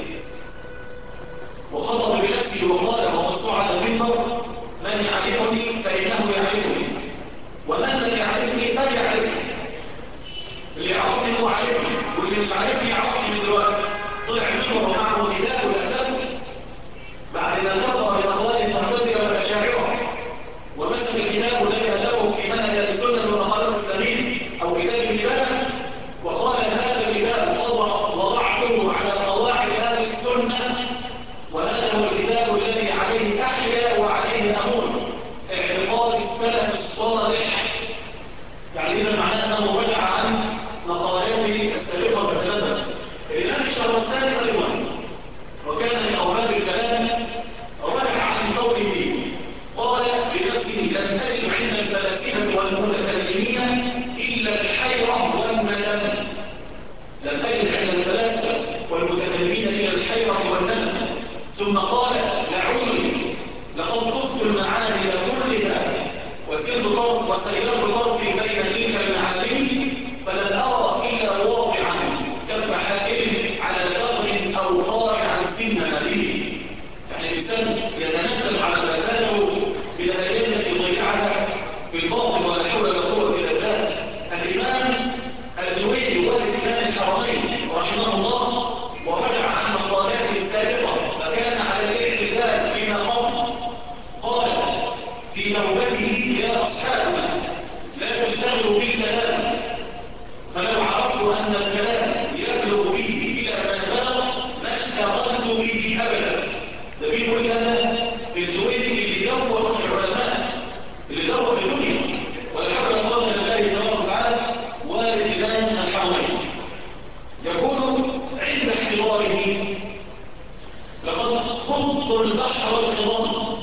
وخطب بنفسه وقال وهو صعد المنبر: من يعرفني فإنه يعرفني، ومن لم يعرفني فليعرفني. اللي يعرفني هو عارفني، واللي مش عارفني يعرفني من دلوقتي. طلع المنبر ومعه كتاب الأدب بعد ما كفر بأقوال المعتزلة والأشاعرة، ومسك الكتاب الذي أدبه في منهج السنة والمقالات الإسلامية أو كتاب الإبانة، وقال: هذا الكتاب وضعته على قواعد أهل السنة، وهذا هو الكتاب الذي عليه أحيا وعليه أموت، اعتقاد السلف الصالح. يعني إذا معناه أنه رجع عن مقالاته السابقة فتلبى. الإمام الشهرستاني أيضا وكان من أوراق الكلام رجع عن قوله، قال بنفسه: لم أجد عند الفلاسفة والمتكلمين إلا الحيرة والندم. لم أجد عند الفلاسفة والمتكلمين إلا الحيرة والندم. ثم قال: لعمري لقد طفت المعاني كلها وسيرت طرفي بين تلك المعاني، فلم أرى إلا واضعا كف حائل على ثغر أو قارعا سن نبيه. يعني الإنسان يتنزل على ما فاته بالأيام التي ضيعها في الباطل ولا حول ولا قوة إلا بالله. الإمام الجويني والد إمام الحرمين رحمه الله ورجع عن مقالاته السابقة فكان على الاعتزال فيما قبل. قال في نوبته: يا أصحابنا لا تشتغلوا بالكلام، فلو عرفت أن الكلام يبلغ به إلى ما بلغ ما اشتغلت به أبدا. ده بيقول كلام الجويني اللي دور في العلماء، اللي دور في الدنيا، ولا حول ولا قوة إلا بالله تبارك وتعالى، والد إمام الحرمين. يقول عند احتضاره: لقد خضت البحر الخضام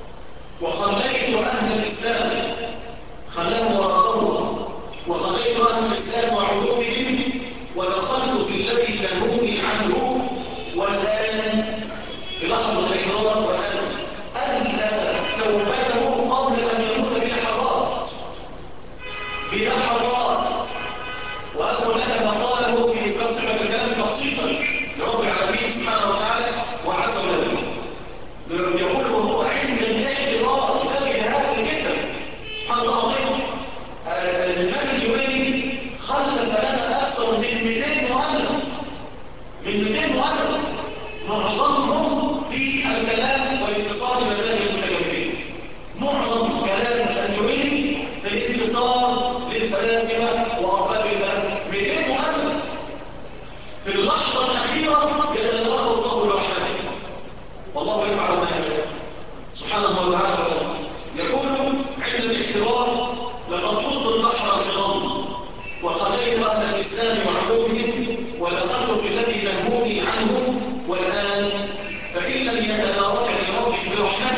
وخليت أهل الإسلام خلاهم وراءهم، وخليت أهل الإسلام وعلومهم، ودخلت في الذي نهوني عنه، والآن في لحظة الإحضار والآن ألف توبته قبل أن يموت بلحظات. وأذكر لك ما قاله في صفحة الكلام تخصيصا لرب العالمين سبحانه وتعالى وعز وجل. يقول وهو عند الاحتضار ينبغي هذا جدا. سبحان الله العظيم. الإمام الجويني خلف لنا أكثر من 200 مؤلف، معظمهم في الكلام والاتصال بمذاهب المتكلمين. معظم كلام الجويني في الاتصال للفلاسفة وأرباب الكلام. 200 مؤلف في اللحظة الأخيرة يتدارك الله الرحمن، والله يفعل ما يشاء سبحانه وتعالى. يقول عند الاحتضار: لقد خضت البحر الخضام وخليت أهل الإسلام وعلومهم، ودخلت في الذي نهوني عنه، والآن فإن لم يتداركني ربي برحمته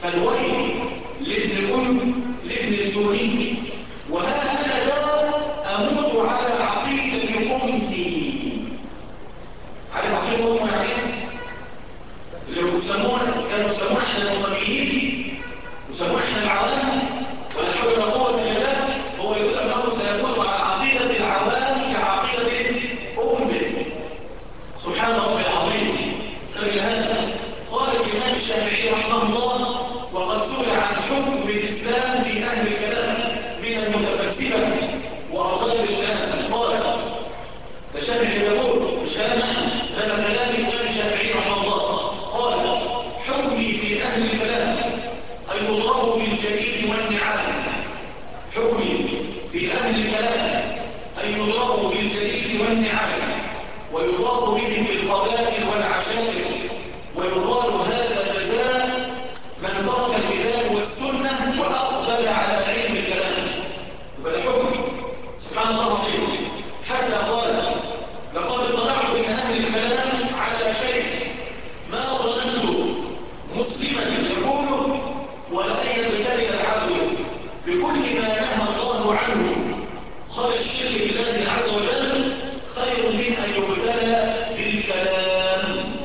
فالويل لابن الجوني، وها أنا لا أموت على عقيدة أمي. على عقيدة أمي يعني اللي كانوا يسمون احنا المطبيين، يسمون احنا العوام، ولا حول ولا قوة إلا بالله. هو يقول أنه سيكون على عقيدة العوام كعقيدة أمه. سبحان ربي العظيم. غير هذا قال الإمام الشافعي رحمه الله: وقد سئل عن حكم الإسلام في أهل الكلام من المتفلسفة وأرباب الكلام، قال الشافعي يقول مش كلام لما كلام الإمام الشافعي رحمه الله، قال: حكمي في أهل الكلام أن يضربوا بالجديد والنعال. حكمي في أهل الكلام أن يضربوا بالجديد والنعال، ويضاف بهم بالقبائل والعشائر، ويقال هذا جزاء من ترك الكتاب والسنة وأقبل على علم الكلام. وده حكم سبحان الله العظيم. حتى قال: لقد اطلعت من أهل الكلام على شيء ما ظننت مسلما يقول ولن يبتلي العبد بكل ما نهى الله عنه خير الشرك بالله عز وجل خير من أن يبتلى بالكلام.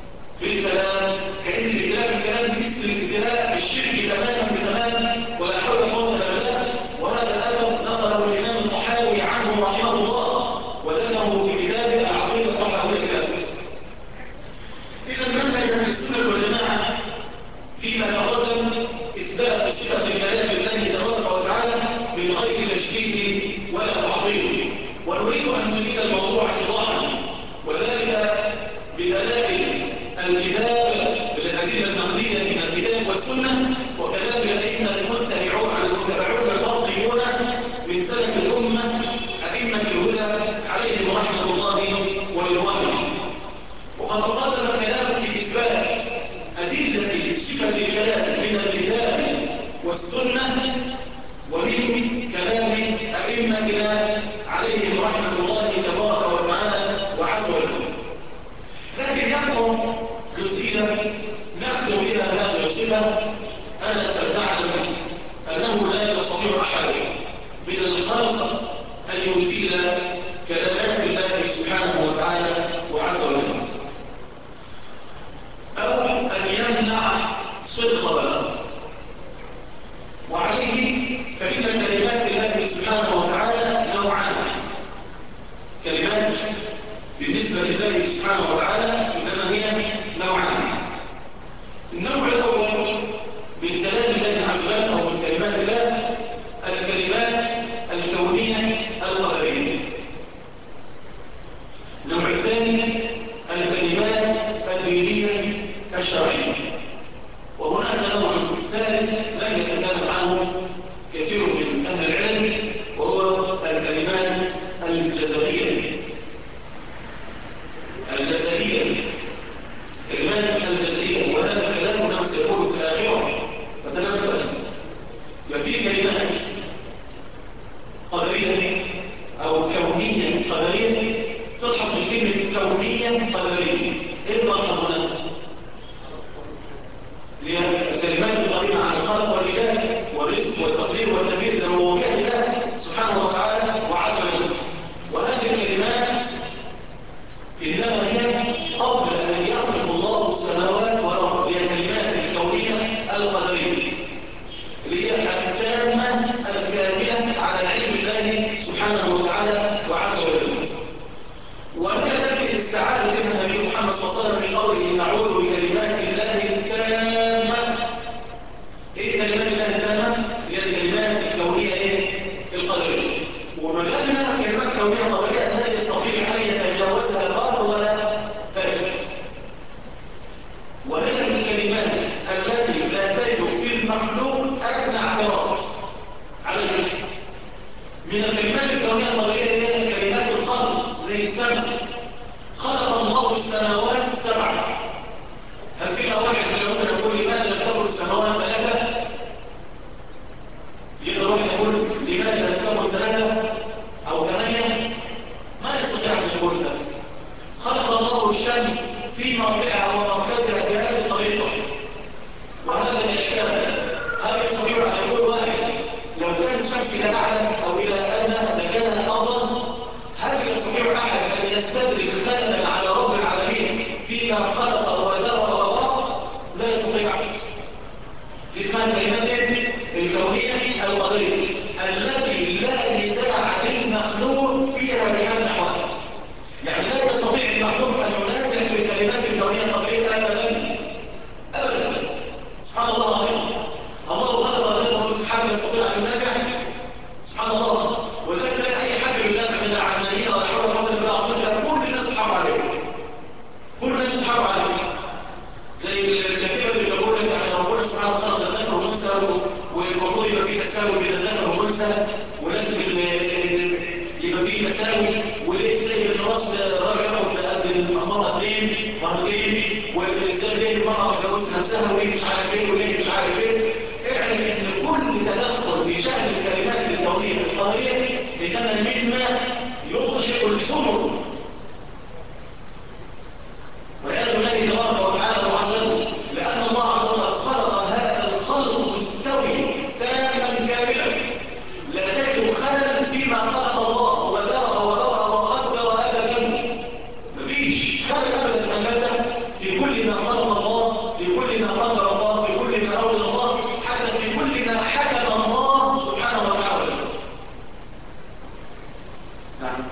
كأن الكلام مثل الابتلاء بالشرك تماما ولا حول ولا قوة إلا بالله. وهذا أثر نقله الإمام الطحاوي عنه رحمه الله وذكره في كتابه العقيدة الطحاوية. إذا منهج أهل السنة والجماعة فيما تقدم إثبات صفة الكلام لله تبارك وتعالى من غير تشبيه ولا تعطيل، ونريد أن نزيد الموضوع إيضاحا، وذلك بدلائل الكتاب بالأدلة النقلية من الكتاب والسنة وكلام الأئمة المتبعون المرضيون من سلف الأمة أئمة الهدى عليهم رحمة الله ورضوانه. وقد تقدم الكلام في إثبات أدلة صفة الكلام من الكتاب والسنة ومن كلام أئمتنا عليهم رحمة الله تبارك وتعالى وعز وجل. لكن يبقى جزئية نختم بها هذه الصفة. أنا تعلم أنه لا يستطيع أحد من الخلق أن يزيل كلمات الله سبحانه وتعالى وعز وجل، أو أن يمنع صدقها. وعليه فإن كلمات الله سبحانه وتعالى نوعان. كلمات بالنسبة لله سبحانه وتعالى إنما هي نوعان. النوع الأول من كلام الله عز وجل أو من كلمات الله الكلمات الكونية القدرية. النوع الثاني الكلمات الدينية الشرعية. وهناك نوع ثالث لم يتكلم عنه كثير من أهل العلم، وهو الكلمات الجزائية. كلمات الجزائية، وهذا الكلام أنه سيكون في الآخرة فتنبه. ففي كلمات قدرية أو كونية قدرية تلحظ بكلمة كونية قدرية. إيه المرحب هنا؟ هي الكلمات القريبة عن الخلق والإيجاد والرزق والتقدير والتدبير لربوبية الله سبحانه وتعالى وعز وجل. وهذه الكلمات إنما هي قبل أن يخلق الله السماوات والأرض، هي الكلمات الكونية القدرية اللي هي التامة الكاملة على علم الله سبحانه وتعالى وعز وجل. وهي التي استعاذ بها النبي محمد صلى الله عليه وسلم من قوله: أعوذ بكلمات الله التامة. إيه كلمات الله التامة؟ هي الكلمات الكونية القدرية. ومجالنا كلمات كونية قدرية لا يستطيع أن يتجاوزها الأرض ولا فلك. اسمها الكلمات الكونية القدرية التي لا نزاع للمخلوق فيها بهذا الأحوال. يعني لا يستطيع المخلوق أن ينازع في الكلمات الكونية القدرية أبدا أبدا. سبحان الله العظيم. الله خلق ذلك سبحانه يستطيع أن ينازع. سبحان الله. وذلك لا أي حد ينازع من العلمانية ولا حول ولا قوة إلا بالله. كل الناس تحب عليه. كل الناس تحب عليه. زي الكثير اللي بيقول لك يعني ربنا سبحانه وتعالى الذكر والانثى والمفروض يبقى فيه تساوي بين الذكر والانثى ولازم يبقى فيه تساوي. وليه زي الراس الراجل ياخد قد المرأة مرتين وازاي ليه المرأة ما تجوزش نفسها وليه مش عارف ايه وليه مش عارف ايه. اعلم ان كل تدخل في شأن الكلمات الكونية القدرية انما مما يضحك الحمر والعياذ بالله تبارك وتعالى وعزه. لأن الله عز وجل خلق هذا الخلق مستوي تاما كاملا لا تجد خلل فيما خلق الله ودرى ورأى وقدر أبدا. مفيش خلل أبدا في كل ما خلق الله، في كل ما قدر الله، في كل ما أولى الله، حتى في كل ما حكم الله سبحانه وتعالى. نعم.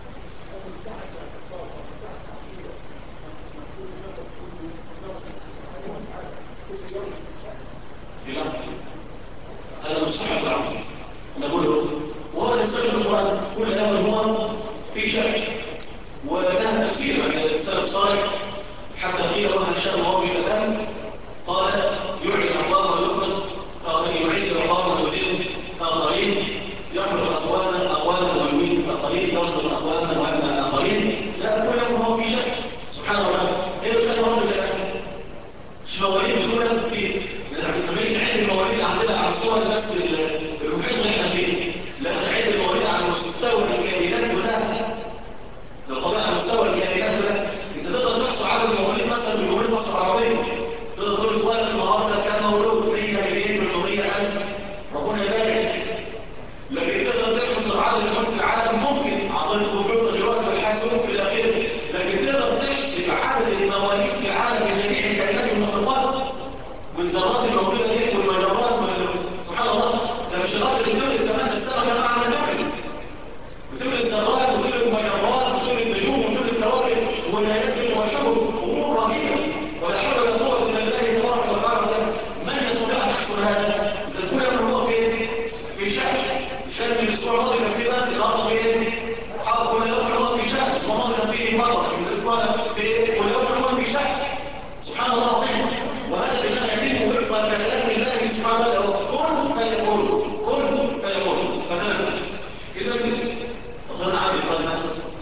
هذا مش صحيح طبعا. انا بقوله وهو الانسان القرآن كل امر هو في شك وله تفسير عن الانسان الصالح حتى قيل له ان شاء الله بالكلام قال يعلن الله ويخرج اخرين يعيد الله ويزيد اخرين يخرج اقواما ويميت اخرين يرزق اقواما واما اخرين. لا كل امر هو في شك سبحانه وتعالى. ايه مش هو بالكلام مش مواليد بتقول في لما يجي نعد المواليد عندنا على مستوى بس المحيط اللي احنا فيه. لا نعد المواليد على مستوى الكائنات كلها. لو طلع على مستوى الكائنات كلها انت تقدر تحصل عدد المواليد مثلا في جمهورية مصر العربية. تقدر تقول اتولد النهارده كان مولود 100,000,000,000 ربنا يبارك. لكن تقدر تحصل عدد المواليد في العالم ممكن عن طريق الكمبيوتر دلوقتي والحاسوب في الاخير. لكن تقدر تحسب عدد المواليد في العالم بجميع الكائنات والمخلوقات والذرات الموجودة دي والمجرات سبحان الله. ده مش الأرض اللي بتولد كمان ده السماء كمان عمل بتولد ذرات وتولد مجرات وتولد نجوم وتولد كواكب ونيازل وشهب أمور رهيبة ولا حول ولا قوة إلا بالله تبارك وتعالى. من يستطيع أن يحصل هذا؟ إذا كل من هو في شأن من الأسبوع الماضي كان في بلد الأرض حق كل يوم هو في شأن الأسبوع الماضي كان في مرة من الأسبوع كل يوم هو في شأن سبحان الله العظيم. وهذا بما يتم وفق كلام الله سبحانه وتعالى كن فيكون كن فيكون فذلك. إذا أظن عادي قلنا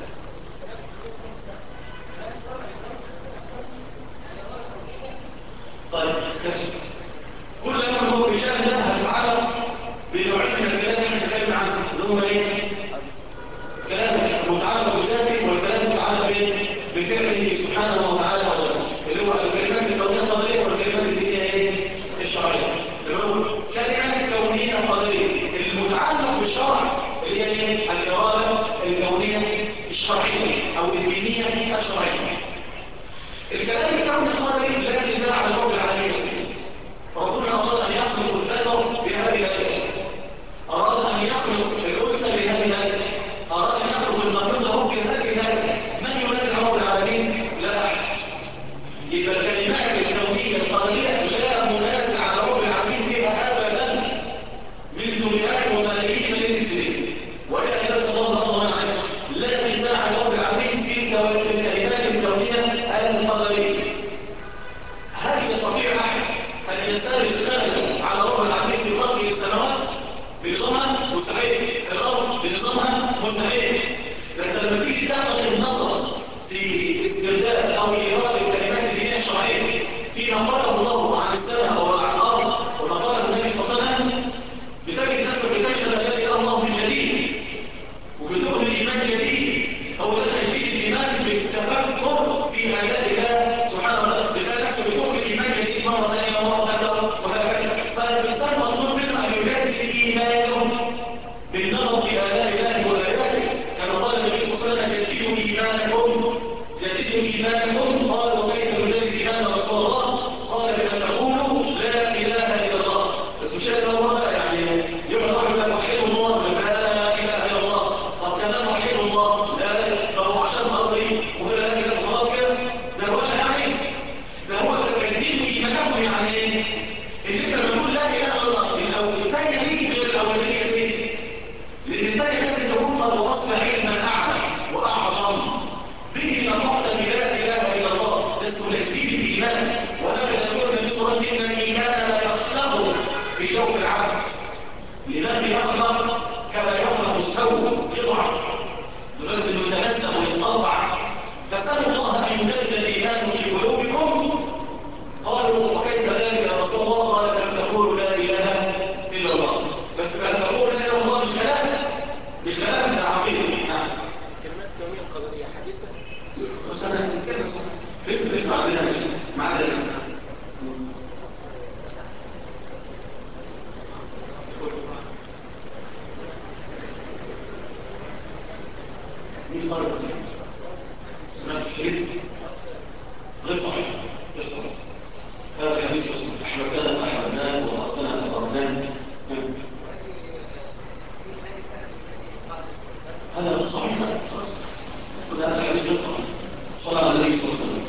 طيب كل ما هو في شأن ده هنتعرف بنوعين من الكلام اللي نتكلم عنه اللي هو ايه؟ كلام متعلق بذاته والكلام متعلق بفعله سبحانه وتعالى اللي هو الكلمات الكونية القدرية والكلمات الدينية الشرعية. اللي هو كلمات كونية قدرية المتعلق بالشرع اللي هي الإرادة الكونية الشرعية أو الدينية الشرعية. الكلام الكوني القدري لا نزاع على رب العالمين فيه. ربنا أراد أن يخلق الذكر بهذه الآية، أراد أن يخلق الأنثى بهذه الآية، أراد أن يخلق المخلوق بهذه الآية. من ينازع رب العالمين؟ لا أحد. إذا الكلمات الكونية القدرية لا منازع على رب العالمين فيها أبدا من دنياك وملايين من السنين. وإذا الناس الله عنه لا نزاع على رب العالمين في الكلمات الكونية القدرية. هل يستطيع أحد أن يسال الخارج على رب العالمين في خلق السماوات بنظامها مستحيل، الأرض بنظامها مستحيل. لكن لما تيجي تاخذ النظر في استرداد أو إيراد الكلمات الدينية الشرعية فيما قاله الله عن السماء أو عن الأرض وما قاله النبي صلى الله عليه وسلم بتجد نفسك بتشهد أن لا إله إلا الله من جديد وبتؤمن إيمان جديد أو لا تجديد الإيمان بالتفكر في آيات الله سبحانه وتعالى. بتجد نفسك بتؤمن إيمان جديد مرة ثانية ومرة ثالثة وهكذا. فالإنسان مطلوب منه أن يجدد إيمانه بالنظر في آلاء الله وآياته كما قال النبي صلى الله عليه وسلم يزيد إيمانكم قال وكيف نجدد إيمان رسول الله؟ قال بأن تقولوا لا إله إلا الله في جوف العبد لمن يخلق كما يخلق الثوب يضعف لدرجه انه يتنزل ويتقطع. فسالوا الله ان ينزل الايمان في قلوبكم. قالوا وكيف ذلك يا رسول الله؟ قال ان تقولوا لا اله الا الله. بس ان تقولوا لا اله الا الله مش كلام ده عقيده. كلمات كونيه قدريه حديثه. بس انا بتكلم لسه عندنا معانا مين قال سمعت شريط غير صحيح غير صحيح. هذا الحديث اسمه احببتنا فاحببناه وخلقتنا فخلقناه. هذا غير صحيح. هذا الحديث غير صحيح. صلى الله عليه وسلم.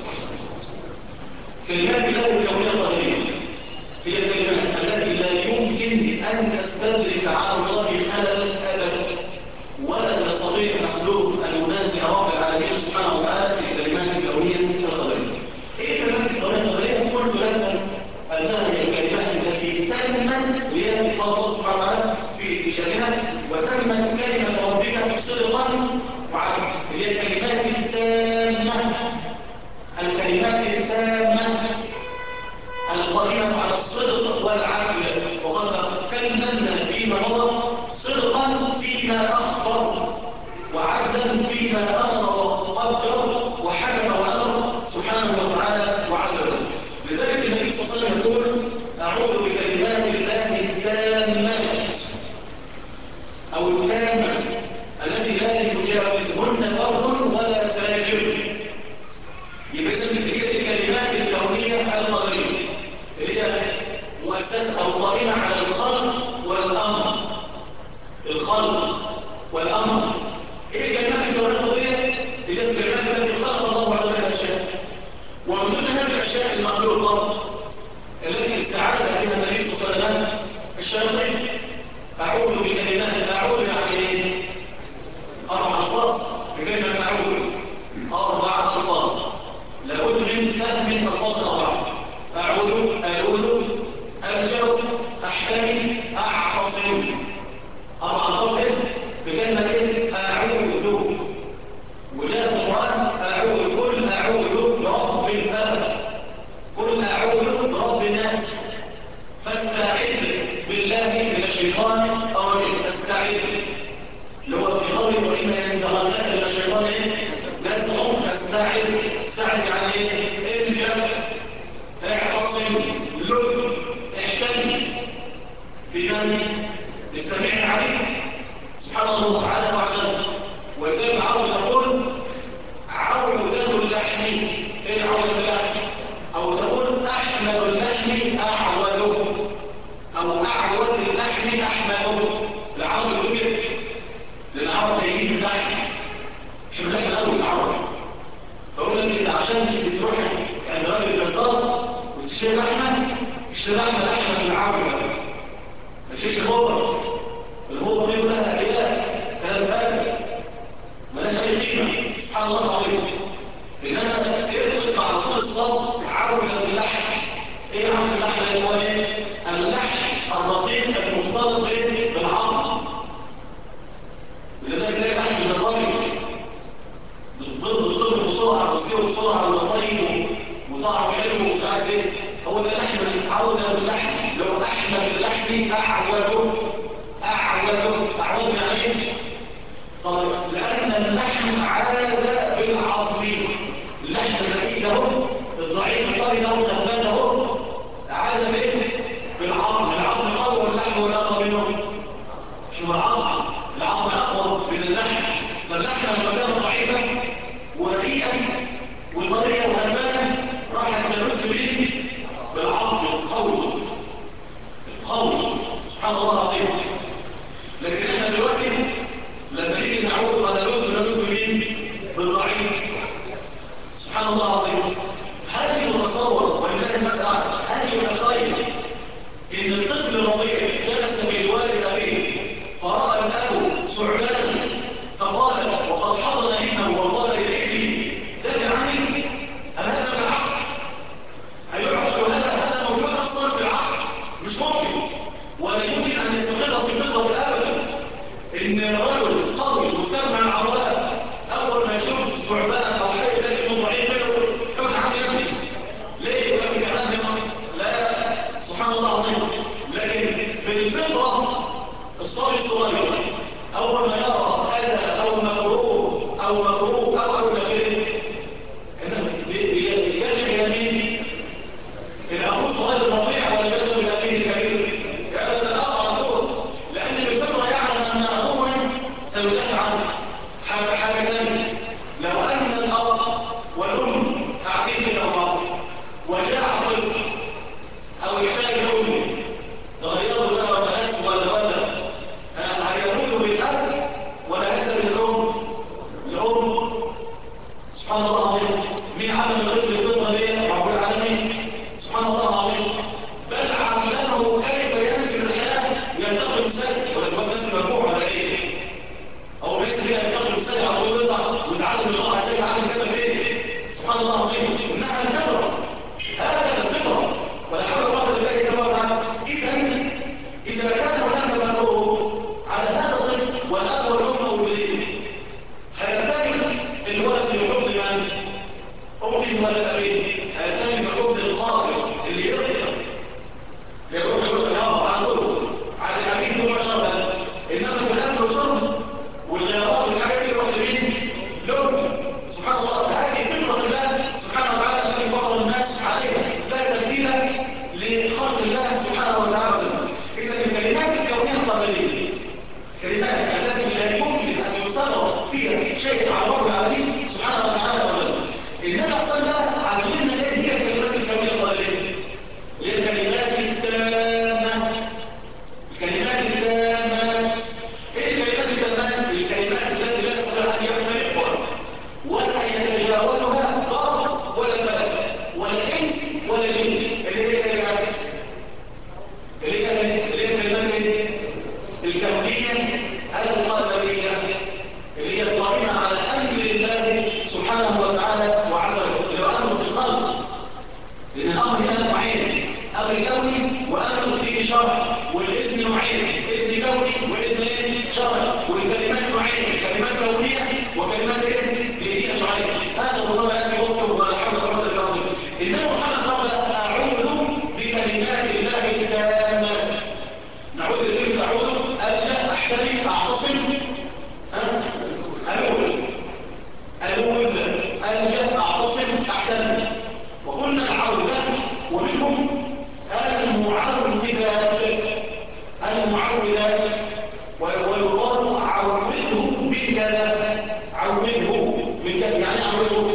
كلمات الله الكونيه القدريه هي الكلمات التي لا يمكن ان تستدرك على الله خلل ابدا، ولا يستطيع مخلوق ان ينازع رب العالمين سبحانه وتعالى في الكلمات الكونيه القدريه. ايه الكلمات الكونيه القدريه؟ قلت لك انها هي الكلمات التي تمت بيد الله سبحانه وتعالى في اتجاهها، وتمت كلمه ربك صدقا وعدلا. هي الكلمات التامه، الكلمات التامه القائمه على الصدق والعدل. وقد كلمنا فيما مضى صدقا فيما اخبر، وعدلا فيما امر وقدر وحكم وامر سبحانه وتعالى وعز وجل. لذلك النبي صلى الله عليه وسلم يقول اعوذ بكلمات الله التامات او التامه التي لا يجاوزهن بر ولا فاجر. يبقى هي الكلمات الكونيه القدريه اللي هي مؤسسه او قائمه على الخلق والامر. الخلق والامر. ايه الكلمات الكونيه القدريه؟ هي الكلمات التي خلق الله عز وجل الاشياء، ومن ضمن هذه الاشياء المخلوقات التي استعاذ بها النبي صلى الله عليه وسلم الشياطين. اعوذ بكلمات، اعوذ يعني ايه؟ 4 الفاظ بكلمه اعوذ، 4 الفاظ لابد من فهم الفاظ 4. اعوذ، الوذ، الجو، احتمي، اعتصم. 4 الفاظ بكلمه اعوذ. وجاء في القران اعوذ، قل اعوذ برب الفلق، قل اعوذ برب الناس، فاستعذ بالله من الشيطان الرجيم. استعذ اللي هو في قول واما ينزغنك من الشيطان لا تقوم. استعذ، استعذ يعني ايه؟ الجا، اعتصم، لذ، احتمي بمن؟ بالسميع العليم سبحانه وتعالى وعلا. ولذلك عاوز اقول عوذة اللحم. ايه عوذة اللحم؟ او تقول احمد اللحم اعوذه، او اعوذ اللحم احمده. العرب يقول كده لان العرب جايين اللحم، يحب اللحم قوي العرب. فاقول لك انت عشان تروح عند راجل الجزار وتشتري لحمه، تشتري لحمه بالعافيه، ما تشتريش الهوبر. الهوبر دي كلها هديات، كلام فارغ مالهاش اي قيمه. سبحان الله العظيم. انما تطلع على طول الصوت عوذ باللحم. ايه عوذ اللحم؟ اللي هو ايه؟ اللحم الرقيق المختلط بالعظم. ولذلك تلاقي لحم بالطري بالضبط بسرعه ويستوي بسرعه وطيب وطعمه حلو ومش عارف ايه. هو ده اللحم اللي عوذ باللحم، اللي هو احمد اللحم اعوذه. اعوذ يعني ايه؟ طيب لان اللحم عاد بالعظم. اللحم الرقيق ده الضعيف الطري ده والغلبان ده عاد بايه؟ بالعظم. العظم قوي واللحم ولا اقوى منه؟ شو العظم؟ العظم اقوى من اللحم. فاللحم لما كانت ضعيفه ورقيقه وطريه وغلبانه راحت ترد به بالعظم القوي. سبحان الله العظيم. لكن احنا دلوقتي لما نيجي نعوذ ولا نلوذ بمين؟ بالضعيف. سبحان الله العظيم. هل يتصور وان الله العظيم. لكن بالفطرة الصبي الصغير أول ما يرى أذى أو مكروه أو إلى آخره يرجع إلى مين؟ إلى أخوه الصغير الرضيع ولا يذهب إلى أخيه الكبير؟ يذهب إلى الأخ على طول، لأن بالفطرة يعلم أن أبوه سيدافع عنه. حاجة ثانية، لو أن الأب والأم قاعدين في بعض وجاء طفل أو يحتاج لأمه تغيروا لها ولا ولا هيموتوا بالأب ولا يذهب الأم؟ سبحان الله العظيم. مين عمل الطفل الفطرة دي؟ رب العالمين سبحان الله العظيم. بل علمه كيف ينزل الحياة ينتقل السد ولا تبقى الناس مرفوع على ايه؟ هو بيس فيها ينتقل السد على طول يطلع ويتعلم اللغة ازاي يتعلم كده ايه؟ سبحان الله العظيم. انها الفطرة، هكذا الفطرة ولا حول ولا قوة الا بالله. إذا كان هناك مكروه على هذا الطفل والأب والأم موجودين هيرتكب الولد بحب من؟ أمه ولا أبيه؟ هيرتكب بحب القاضي اللي يرضى يروح يقول يا رب على طول على الأبيه هو شرط، إنما في الأكل والشرب والغيارات والحاجات دي يروح لمين؟ لهم. سبحان الله. هذه فطرة الله سبحانه وتعالى التي فطر الناس عليها، لا تبديل لخلق الله سبحانه وتعالى. إذا الكلمات الكونية القبلية كلمات التي لا يمكن أن يستغرق فيها شيء على رب العالمين سبحانه وتعالى وجل. إنما أصلا علمنا إيه هي الكلمات الكونية القبلية؟ هي الكلمات التامة. الكلمات التامة. إيه الكلمات التامة؟ الكلمات التي لا يستطيع أن يختلفها ولا يتجاوزها ضرب ولا فلك ولا إنس ولا جن. اللي هي الكلمات الكونية القدرية اللي هي القائمة على أمر الله سبحانه وتعالى وعزله اللي هو أمر في الخلق. لأن الأمر هنا نوعين، أمر كوني وأمر فيه شرع، والإذن نوعين، إذن كوني وإذن شرع، والكلمات نوعين، كلمات كونية وكلمات دينية شرعية. هذا هو الله يأتي وقته ولا حول ولا قوة إلا بالله. إنه سبحانه وتعالى أعوذ بكلمات الله التامة. نعوذ بكلمة أعوذ ألجأ أحتمي أعتصم ألوذ ألجأ أعتصم أحتمي. وقلنا العوذة ومنهم المعوذات ويقال عوذه من كذا، عوذه من كذا يعني عوذه.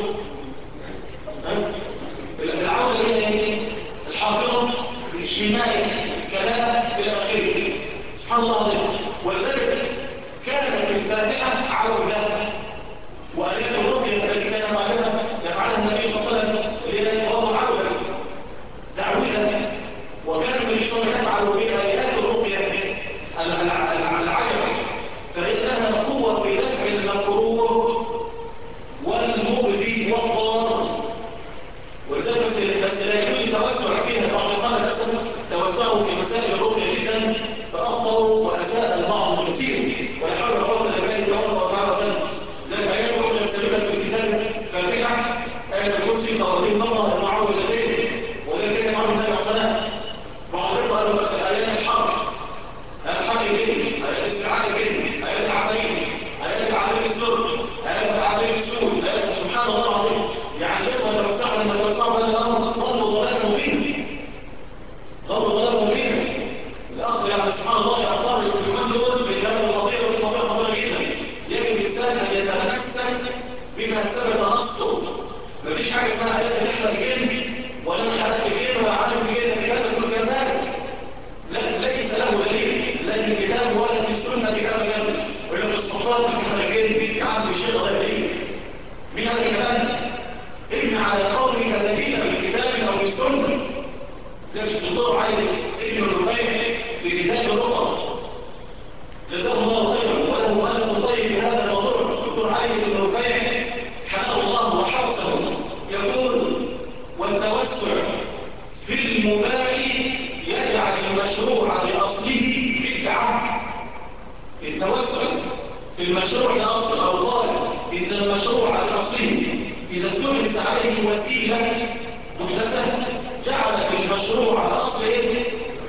العوذة هي الحافظة الشمالية الكلام إلى آخره. سبحان الله عليه. ولذلك كانت الفاتحة عوذة، وآيات الرقية التي كان يفعلها النبي صلى الله عليه وسلم اللي هو عوذة تعويذة. وكان النبي صلى الله عليه وسلم يفعل بآيات الرقية العجب، فهي لها قوة في دفع المكروه والمؤذي والضار. ولذلك بس لا يجوز التوسع فيها. بعض القادة الأسد توسعوا في مسائل الرقية جدا فأخطروا وأساء البعض الكثير، ولا حول ولا قوة إلا بالله وتعالى وسلم. زي آيات الرقية السابقة في الكتاب فاتحة آية الكرسي 30 مرة المعوذتين، وذلك كان يفعل النبي عليه الصلاة والسلام. بعض قالوا آيات الحرب، آيات الحرب الجن، آيات الاستعاذة الجن، آيات العفاريت، آيات العذاب الزرق، آيات العذاب السود، آيات سبحان الله العظيم. يعني يقدر يوسعوا لما توسعوا هذا الأمر ضلوا ضلالا مبينا، ضلوا ضلالا مبينا. الأصل يعني سبحان الله يعتبر اليومين دول بهذا الخطير والخطير خطيرة جدا. يجب الإنسان أن يتمسك بما ثبت نصه. مفيش حاجة اسمها آيات الإحدى الجن ولا حالات الجن ولا عالم الجن الكتاب كل كذلك. ليس له دليل لا في الكتاب ولا في السنة أبدا، ولا في الصفات في الجن. يا عم الشيخ غير دين مين هذا الكلام؟ ابن على قولك دليلا في الكتاب أو في السنة. زي الدكتور عايز ابن الرفيع في كتاب الرقى جزاه الله خيرا وله مؤلف طيب في هذا الموضوع. الدكتور عايز ابن الرفيع حماه الله وحرسه يقول والتوسع في المباح يجعل المشروع لأصله بدعة. التوسع في المشروع لأصل أو قال إن المشروع لأصله إذا استحدث عليه وسيلة محدثة جعلت المشروع لأصله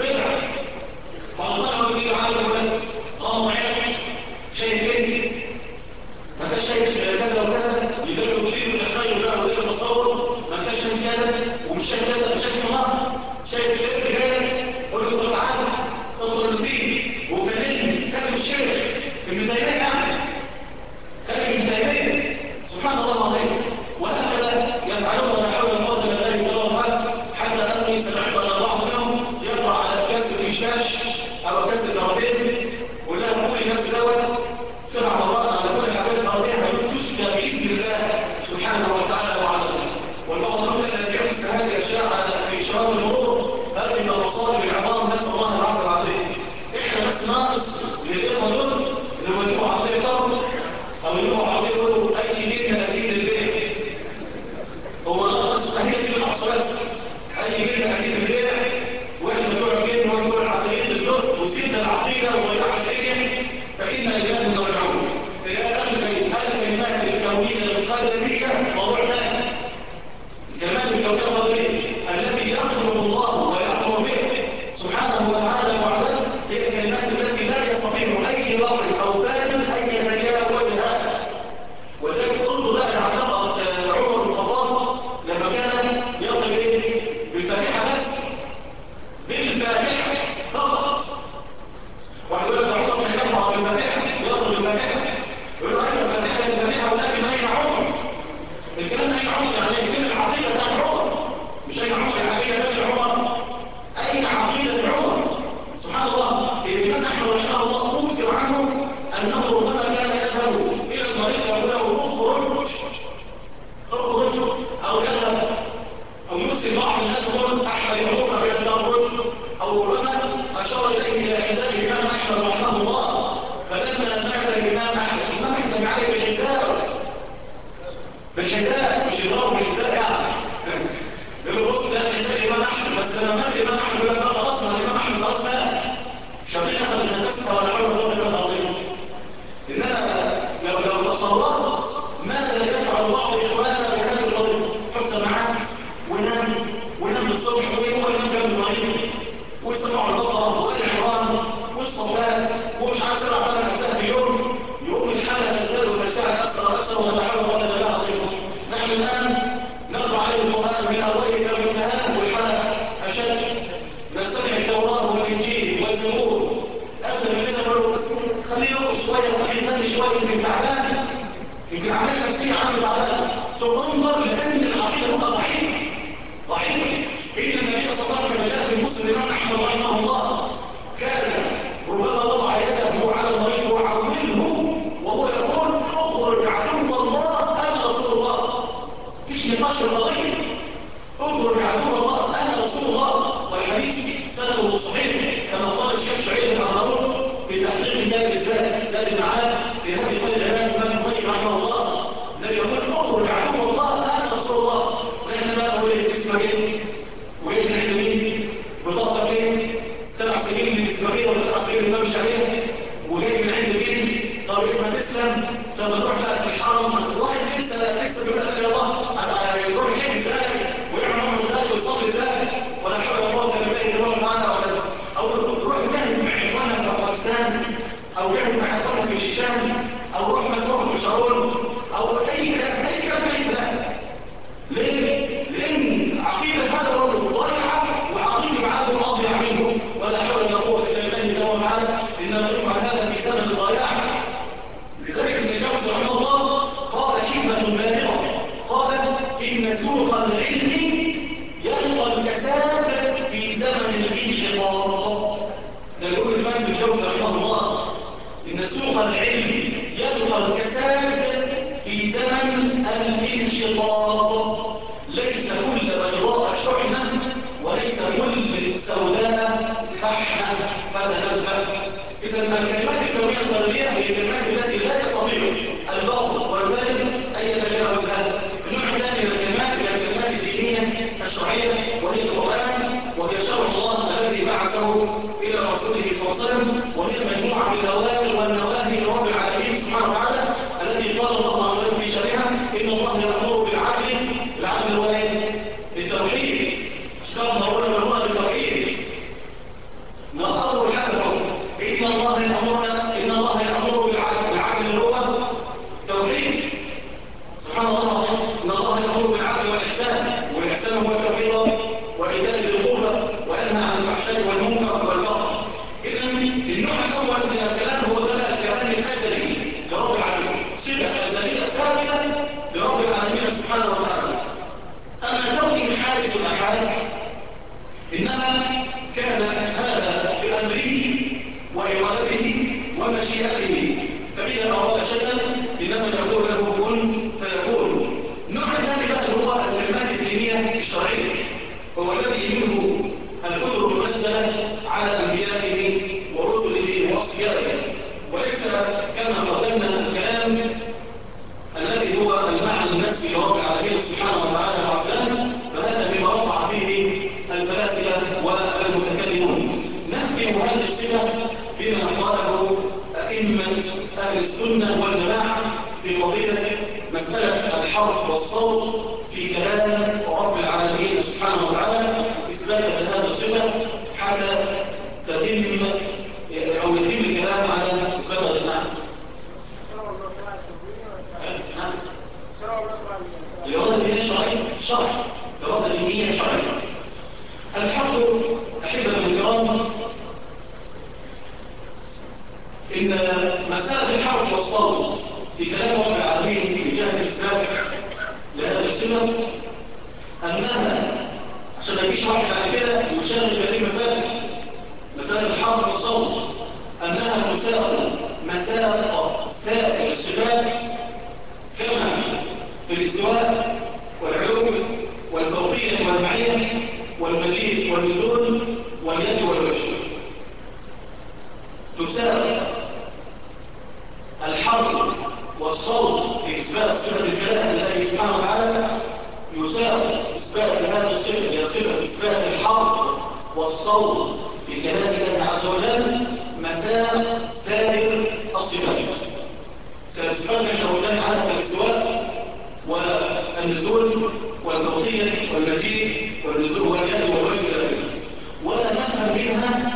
البيت ولا نقول نفس دوت 7 مرات على كل الحاجات الأرضية هيتشفى بإذن الله سبحانه وتعالى وعلا. والبعض يقول أن يحس هذه الأشياء في إشراف المرور هذه من المصائب العظام، نسأل الله العافية والعافية. إحنا بس ناقص للإخوة دول لما يجوا عربية كار أو يجوا عربية يقولوا أي جنة أكيد للبيع. هو ناقص هي دي الأحصى بس أي جنة أكيد للبيع، وإحنا بتوع الجن وبتوع العقليين الجزء وسيدنا العقيدة وضياع الدنيا فإن الإله نرجعون. هذه الكلمات الكونية القدرية موضوع ثاني. الكلمات الكونية القدرية التي يخلق الله ويأمر به سبحانه وتعالى وعلا هي الكلمات التي لا يستطيع أي رجل أو فاهم أن يتجاوزها. وذلك قلت بقى تعلق عمر بن الخطاب لما كان يضرب بالفاتحة بس، بالفاتحة فقط. ويقول لك عمر بن الخطاب بالفاتحة يضرب بالفاتحة، يقول له أين الفاتحة ولكن أين عمر؟ الكلام أين عمر يعني الكلمة العقيدة بتاعت عمر، مش أين عمر العقيدة بتاعت عمر، أين عقيدة عمر؟ سبحان الله. إذا كان أحمد رحمه الله أوثر عنه أنه ربما كان يذهب إلى المريض ويقول له اخرج أو يذهب أو يسلم بعض الناس يقول أحمد يعوق بأن تخرج، أو ربما أشار إليه إلى حذاء الإمام أحمد رحمه الله. فلما مات الإمام أحمد عليه بالحذاء مش يضرب بالحذاء يعني يقول له ده حذاء الإمام أحمد، بس لما مات الإمام أحمد يقول لك خلاص الإمام أحمد خلاص مات شريك أخذ من النفس ولا حول ولا قوة إلا بالله. إنما لو تصورت ماذا يفعل بعض إخواننا بهذا القضية؟ حط سماعات وينام الصبح ويقوم ينام جنب المريض ويستمع البقرة وآل عمران والصفات ومش عارف 7 أجزاء في اليوم، يقوم الحالة تزداد وتشتعل أكثر ولا حول ولا قوة إلا بالله. نحن الآن نقرأ عليه القرآن من أوله إلى منتهاه والحالة أشد. نستمع التوراة والإنجيل والزبور أسلم لنا نقول بس خليه يقف شوية خليه يتني شوية يمكن تعبان، يمكن عملية نفسية عنده تعبان. ثم انظر لأن العقيدة بقى ضعيفة. إن النبي صلى الله عليه وسلم كما جاء في مسلم الإمام أحمد رحمه الله كان ربما وضع يده على المريض وعوله وهو يقول اخرج عدو الله أنا رسول الله. فيش نقاش في القضية، اخرج عدو الله أنا رسول الله. والحديث سنده صحيح كما قال الشيخ شعيب بن هارون في تحقيق كتاب زاد المعاد في هذه قول الإمام الإمام القيم رحمه الله الذي يقول اخرج عدو الله أنا رسول الله. نحن بقى نقول اسمك ايه؟ وايه من عند مين؟ بطاقتك ايه؟ 7 سنين من الإسلامية ولا 7 سنين من الإمام الشافعي وجاي من عند مين؟ طب ايه ما تسلم؟ طب تروح بقى في الحرم واحد لسه بيقول لك يا الله يروح يحج ازاي ويعمل عمره ازاي ويصلي ازاي ولا حول ولا قوه الا بالله تبارك وتعالى، ولا او يروح يجاهد مع اخواننا في افغانستان او يجاهد مع اخواننا في شيشان او يروح مسروق في شارون او اي كلام. ليه؟ لان عقيده هذا الرجل ضايعه وعقيده معاه ماضي عنه ولا حول ولا قوه الا بالله تبارك وتعالى. انما يفعل هذا في زمن الضياع. لذلك ابن جوزي رحمه الله قال حكمة بالغة، قال إن سوق العلم يلقى الكساد في زمن الانحطاط. ده يقول الإمام ابن جوزي رحمه الله إن سوق العلم يلقى الكساد في زمن الانحطاط. ليس كل بيضاء شحنة وليس كل سوداء فحنة فتنبه. إذا الكلمات الكونية القدرية هي الكلمات التي لا يستطيع الباطل والفهم أن يتجاوزها. النوع الثاني من الكلمات هي الكلمات الدينية الشرعية وهي القرآن وهي شرع الله الذي بعثه إلى رسوله صلى الله عليه وسلم، وهي مجموعة من الأوامر والنواهي لرب العالمين سبحانه وتعالى الذي قال الله عز وجل في شرعها إن الله يأمر بالعدل. العدل هو التوحيد. اشتغلنا أولا بالرؤى بالتوحيد نقرر حقه. إن الله يأمر بالعدل. العدل هو توحيد. سبحان الله. إن الله يأمر بالعدل والإحسان، والإحسان هو التوحيد وإيتاء ذي القربى وينهى عن الفحشاء والمنكر والبغي. إذا النوع الأول من الكلام هو ده الكلام الأزلي لرب العالمين، صفة أزلية ثابتة لرب العالمين سبحانه وتعالى. أما كونه حادث الأحاد إنما كان هذا بأمره وإرادته مشيئته، فإذا أراد شيئا إنما يقول له كن فيكون. النوع الثاني بقى هو الكلمات الدينية الشرعية، هو الذي منه الكتب المنزلة على أنبيائه ورسله وأصفيائه، وليس كما قدمنا الكلام الذي هو المعنى النفسي لرب العالمين سبحانه وتعالى وعزاه، فهذا فيما وقع فيه الفلاسفة والمتكلمون. نفهم هذه الصفة بما قاله أئمة أهل السنة والجماعة في قضية مسألة الحرف والصوت في كلام رب العالمين سبحانه وتعالى، إثباتا لهذه الصفة حتى تتم أو يتم الكلام على إثبات هذا المعنى. الإرادة الدينية شرعية، شرع الإرادة الدينية شرعية. الحق أحبة الكرام، إن مسائل الحرف والصوت في كلام رب العالمين من جهة الإثبات لهذه الصفة أنها عشان ما يجيش واحد بعد كده يشغل في هذه مسائل الحرف والصوت أنها تساوي مساق سائر الصفات كما في الاستواء والعلو والفوقية والمعية والمجيء والنزول واليد والوجه. تساوي الحرف والصوت في إثبات صفة الكلام لله سبحانه وتعالى، يساوي إثبات هذه الصفة هي صفة إثبات الحرف والصوت في كلام الله عز وجل مساق سائر الصفات. سيصفات الكلام على الاستواء والنزول والفوقية والمجيء والنزول واليد والوجه الأخير، ولا نفهم منها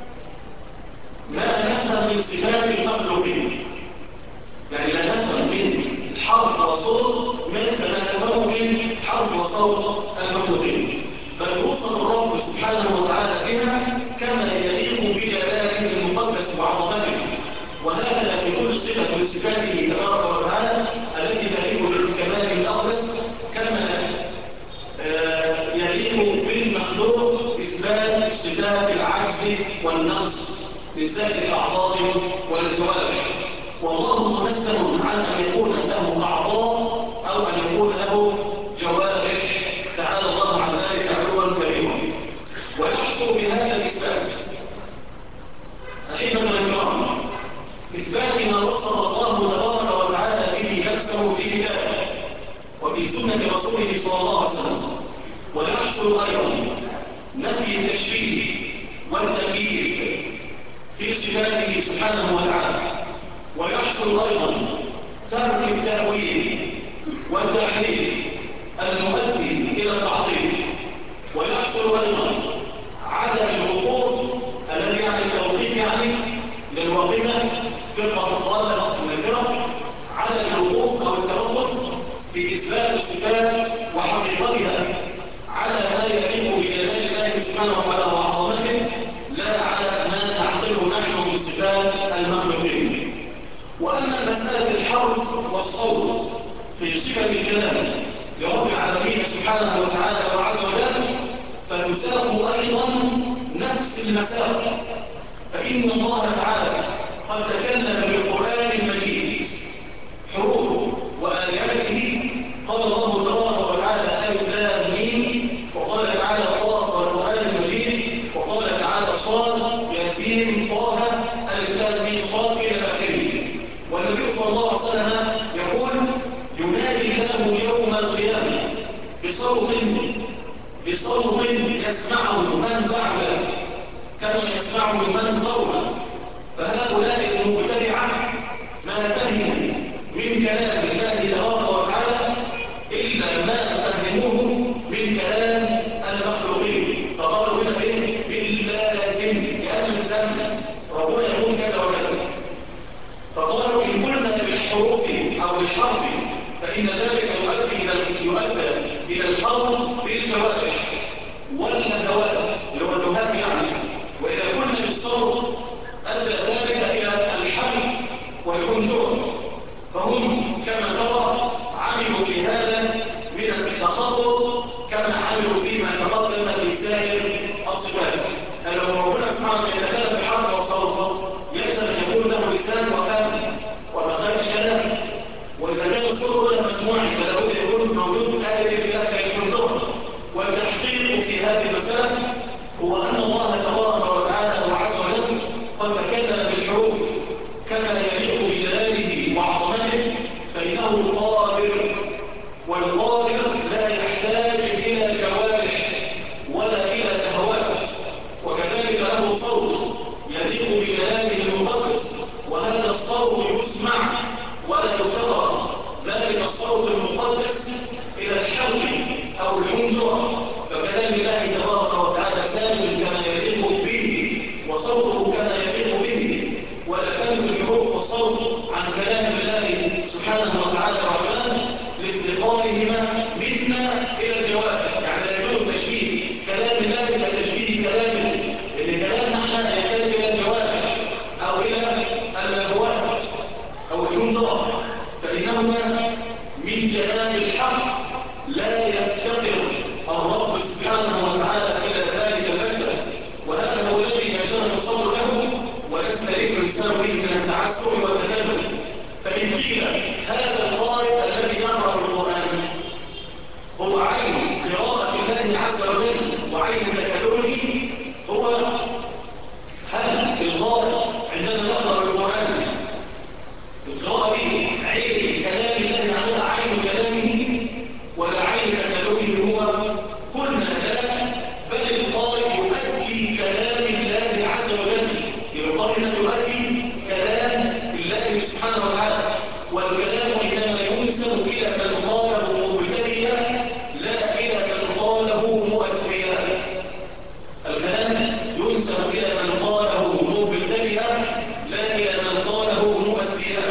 ما نفهم من صفات المخلوقين. يعني لا نفهم من الحرف والصوت مثل ما نفهم من حرف وصوت المخلوقين، بل وصف الرب سبحانه وتعالى بها كما يليق بجلاله المقدس وعظمته، وهذا في كل صفة من صفاته تبارك وتعالى التي تليق بالكمال الأقدس، كما يليق بالمخلوق إثبات صفات العجز والنقص لسائر الأعضاء والجوارح. والله منزه عن أن يكون له أعضاء أو أن يكون له جوارح، تعالى الله عن ذلك علوا كريما. ويحصل بهذا الإثبات أحبة الكرام إثبات ما وصف الله تبارك وتعالى به نفسه في كتابه وفي سنة رسوله صلى الله عليه وسلم. ويحصل أيضا نفي التشبيه والتكييف في صفاته سبحانه وتعالى. ويحصل أيضا ترك التأويل والتحريف المؤدي إلى التعطيل. ويحصل أيضا عدم الوقوف الذي يعني التوقيف يعني للواقفة فرقة الضالة من الفرق، عدم الوقوف أو التوقف في إثبات الصفات وحقيقتها على ما يليق بجلال الله سبحانه وتعالى وعظمته، لا على ما نعقله نحن من صفات المخلوقين. وأما مسألة الحرف والصوت في صفة الكلام لرب العالمين سبحانه وتعالى وعز وجل فتساق أيضا نفس المساق، فإن الله تعالى قد تكلم بالقرآن المجيد حروف وآياته، قال الله تبارك وتعالى ألف لام ميم، وقال تعالى قاف والقرآن المجيد، وقال تعالى صاد ياسين طه ألف لام ميم صاد إلى آخره. والنبي صلى الله عليه وسلم يقول ينادي الله يوم القيامة بصوت يسمعه من بعده كما يسمعه من قوله. فهؤلاء المبتدعة ما فهموا من كلام الله تبارك وتعالى إلا ما فهموه من كلام المخلوقين، فقالوا هنا باللازم لأن الزمن ربنا يقول كذا وكذا، فقالوا إن قلنا بالحروف أو بالحرف فإن ذلك يؤدى إلى القول بالجوارح والنزوات اللي هو الجهات يعني، وإذا قلنا بالصوت أدى ذلك إلى الحمل والحنجر. فهم كما ترى عملوا في هذا من التخطط كما عملوا فيما تقدم في سائر الصفات. لو ربنا سبحانه يتكلم بحرف وصوت يلزم أن يكون له لسان صوت يليق بجلاله المقدس، وهذا الصوت يسمع ولا يفتقر ذلك الصوت المقدس إلى الحلق أو الحنجرة، فكلام الله تبارك وتعالى ثابت كما يليق به وصوته كما يليق به، ولا تنفي الحروف والصوت عن كلام الله سبحانه وتعالى الرحمن لافتقارهما منا إلى الجواب. يعني لا يجوز تشبيه كلام الله كتشبيه كلامه، لأن كلامنا احنا يحتاج إلى الجواب أو إلى النبوات أو الحنظرة، فإنهما من جلال الحق لا يفتقر الرب سبحانه وتعالى إلى ذلك المجد، وهذا هو الذي يشرح الصبر له وليس ذكر الإنسان به من التعسف والتكلف. فإن قيل هذا القارئ الذي يقرأ القرآن هو عين قراءة الله عز وجل وعين تكلمه، هو هل القارئ عندما يقرأ القرآن القراءة به عين كلام الله على عين كلامه ولا عين تكلمه؟ هو كلنا لا، بل القارئ يؤدي كلام الله عز وجل، القارئ يؤدي كلام الله سبحانه وتعالى، والكلام إنما ينسب إلى من قاله مبتدئا لا إلى من قاله مؤديا. الكلام ينسب إلى من قاله مبتدئا لا إلى من قاله مؤديا،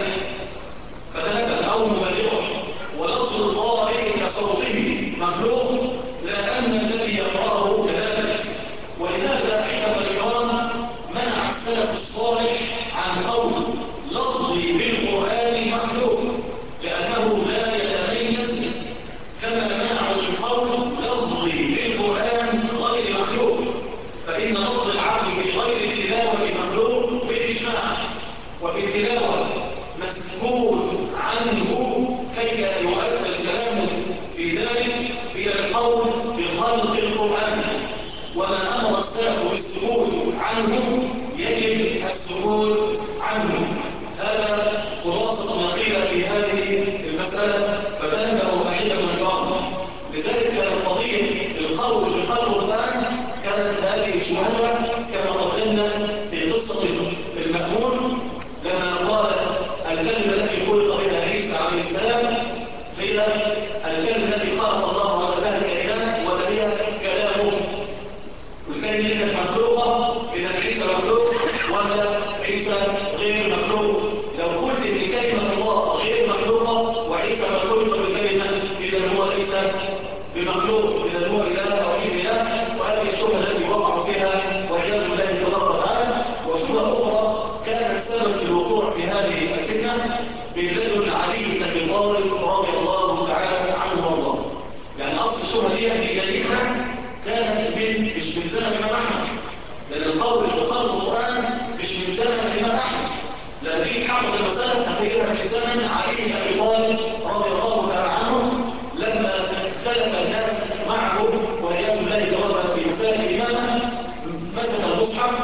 فتنبه أو مبالغا، ولفظ القارئ كصوته مخلوق لا أن الذي يقرأه كذلك. ولهذا أحبة الكرام منع السلف الصالح عن قول لفظي بالقرآن مخلوق، لأنه لا يتميز، كما منعوا القول لفظي بالقرآن غير مخلوق، فإن لفظ العبد في غير التلاوة مخلوق بالإجماع، وفي التلاوة مسكول عنه كي لا يؤدى الكلام في ذلك إلى القول بخلق القرآن، وما أمر السلف بالسكوت عنه يجب السكوت عنه. هذا خلاصة ما قيل في هذه المسألة، فتنبه أحبة الكرام. لذلك كانت قضية القول بخلق القرآن كانت هذه الشبهة كما قدمنا في قصة المأمون لما قال الكلمة التي خلق بها عيسى عليه السلام هي الكلمة التي خلق الله على ذلك الكائنات وهي كلامه، والكلمة كانت مخلوقة، إذا عيسى مخلوق ولا عيسى غير مخلوق. لو قلت إن كلمة الله غير مخلوقة وعيسى مخلوق بالكلمة إذا هو ليس بمخلوق، إذا هو إله أو غير إله. وهذه الشبهة التي وقعوا فيها والعياذ بالله تبارك وتعالى. وشبهة أخرى كانت سبب في الوقوع في هذه الفتنة بلدن علي بن أبي طالب رضي الله تعالى عنه وارضاه. يعني أصل الشبهة دي بدايتها كانت مش من زمن الإمام أحمد، لأن القول بخلق القرآن مش من زمن الإمام أحمد، لأن دي حقق المسألة تقريبا في زمن علي بن أبي طالب رضي الله تعالى عنه، لما اختلف الناس معه والعياذ بالله تبارك في مسائل الإمامة، مسك المصحف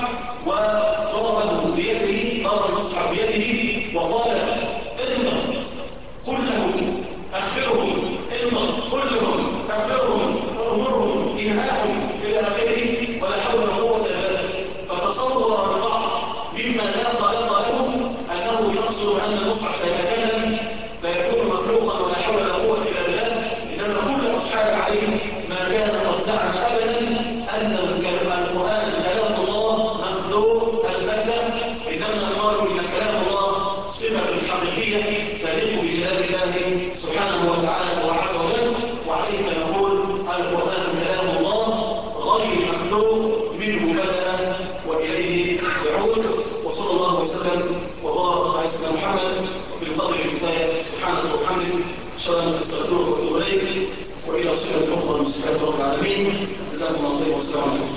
وضربه بيده، ضرب المصحف بيده وقال اضرب كلهم اخبرهم، اضرب كلهم اخبرهم، امرهم انهاهم الى اخره، ولا حول ولا قوه الا بالله. فتصور البعض مما لا خلق له انه يقصد ان المصحف سيتكلم فيكون مخلوقا ولا حول ولا قوه الا بالله. انما كل اصحاب عليه ما كان قد زعم ابدا ان القران كلام الله مخلوق البتة، انما قالوا ان كلام الله صفه حقيقيه تليق بجلال الله سبحانه وتعالى وعز وجل. وعليك نقول القران كلام الله غير مخلوق، منه بدا واليه يعود. وصلى الله وسلم وبارك على سيدنا محمد. وفي القدر الكفايه سبحانك وبحمدك اشهد ان لا اله الا انت استغفرك واتوب اليك. والى صفه اخرى من صفات رب العالمين. جزاكم الله خيرا والسلام عليكم.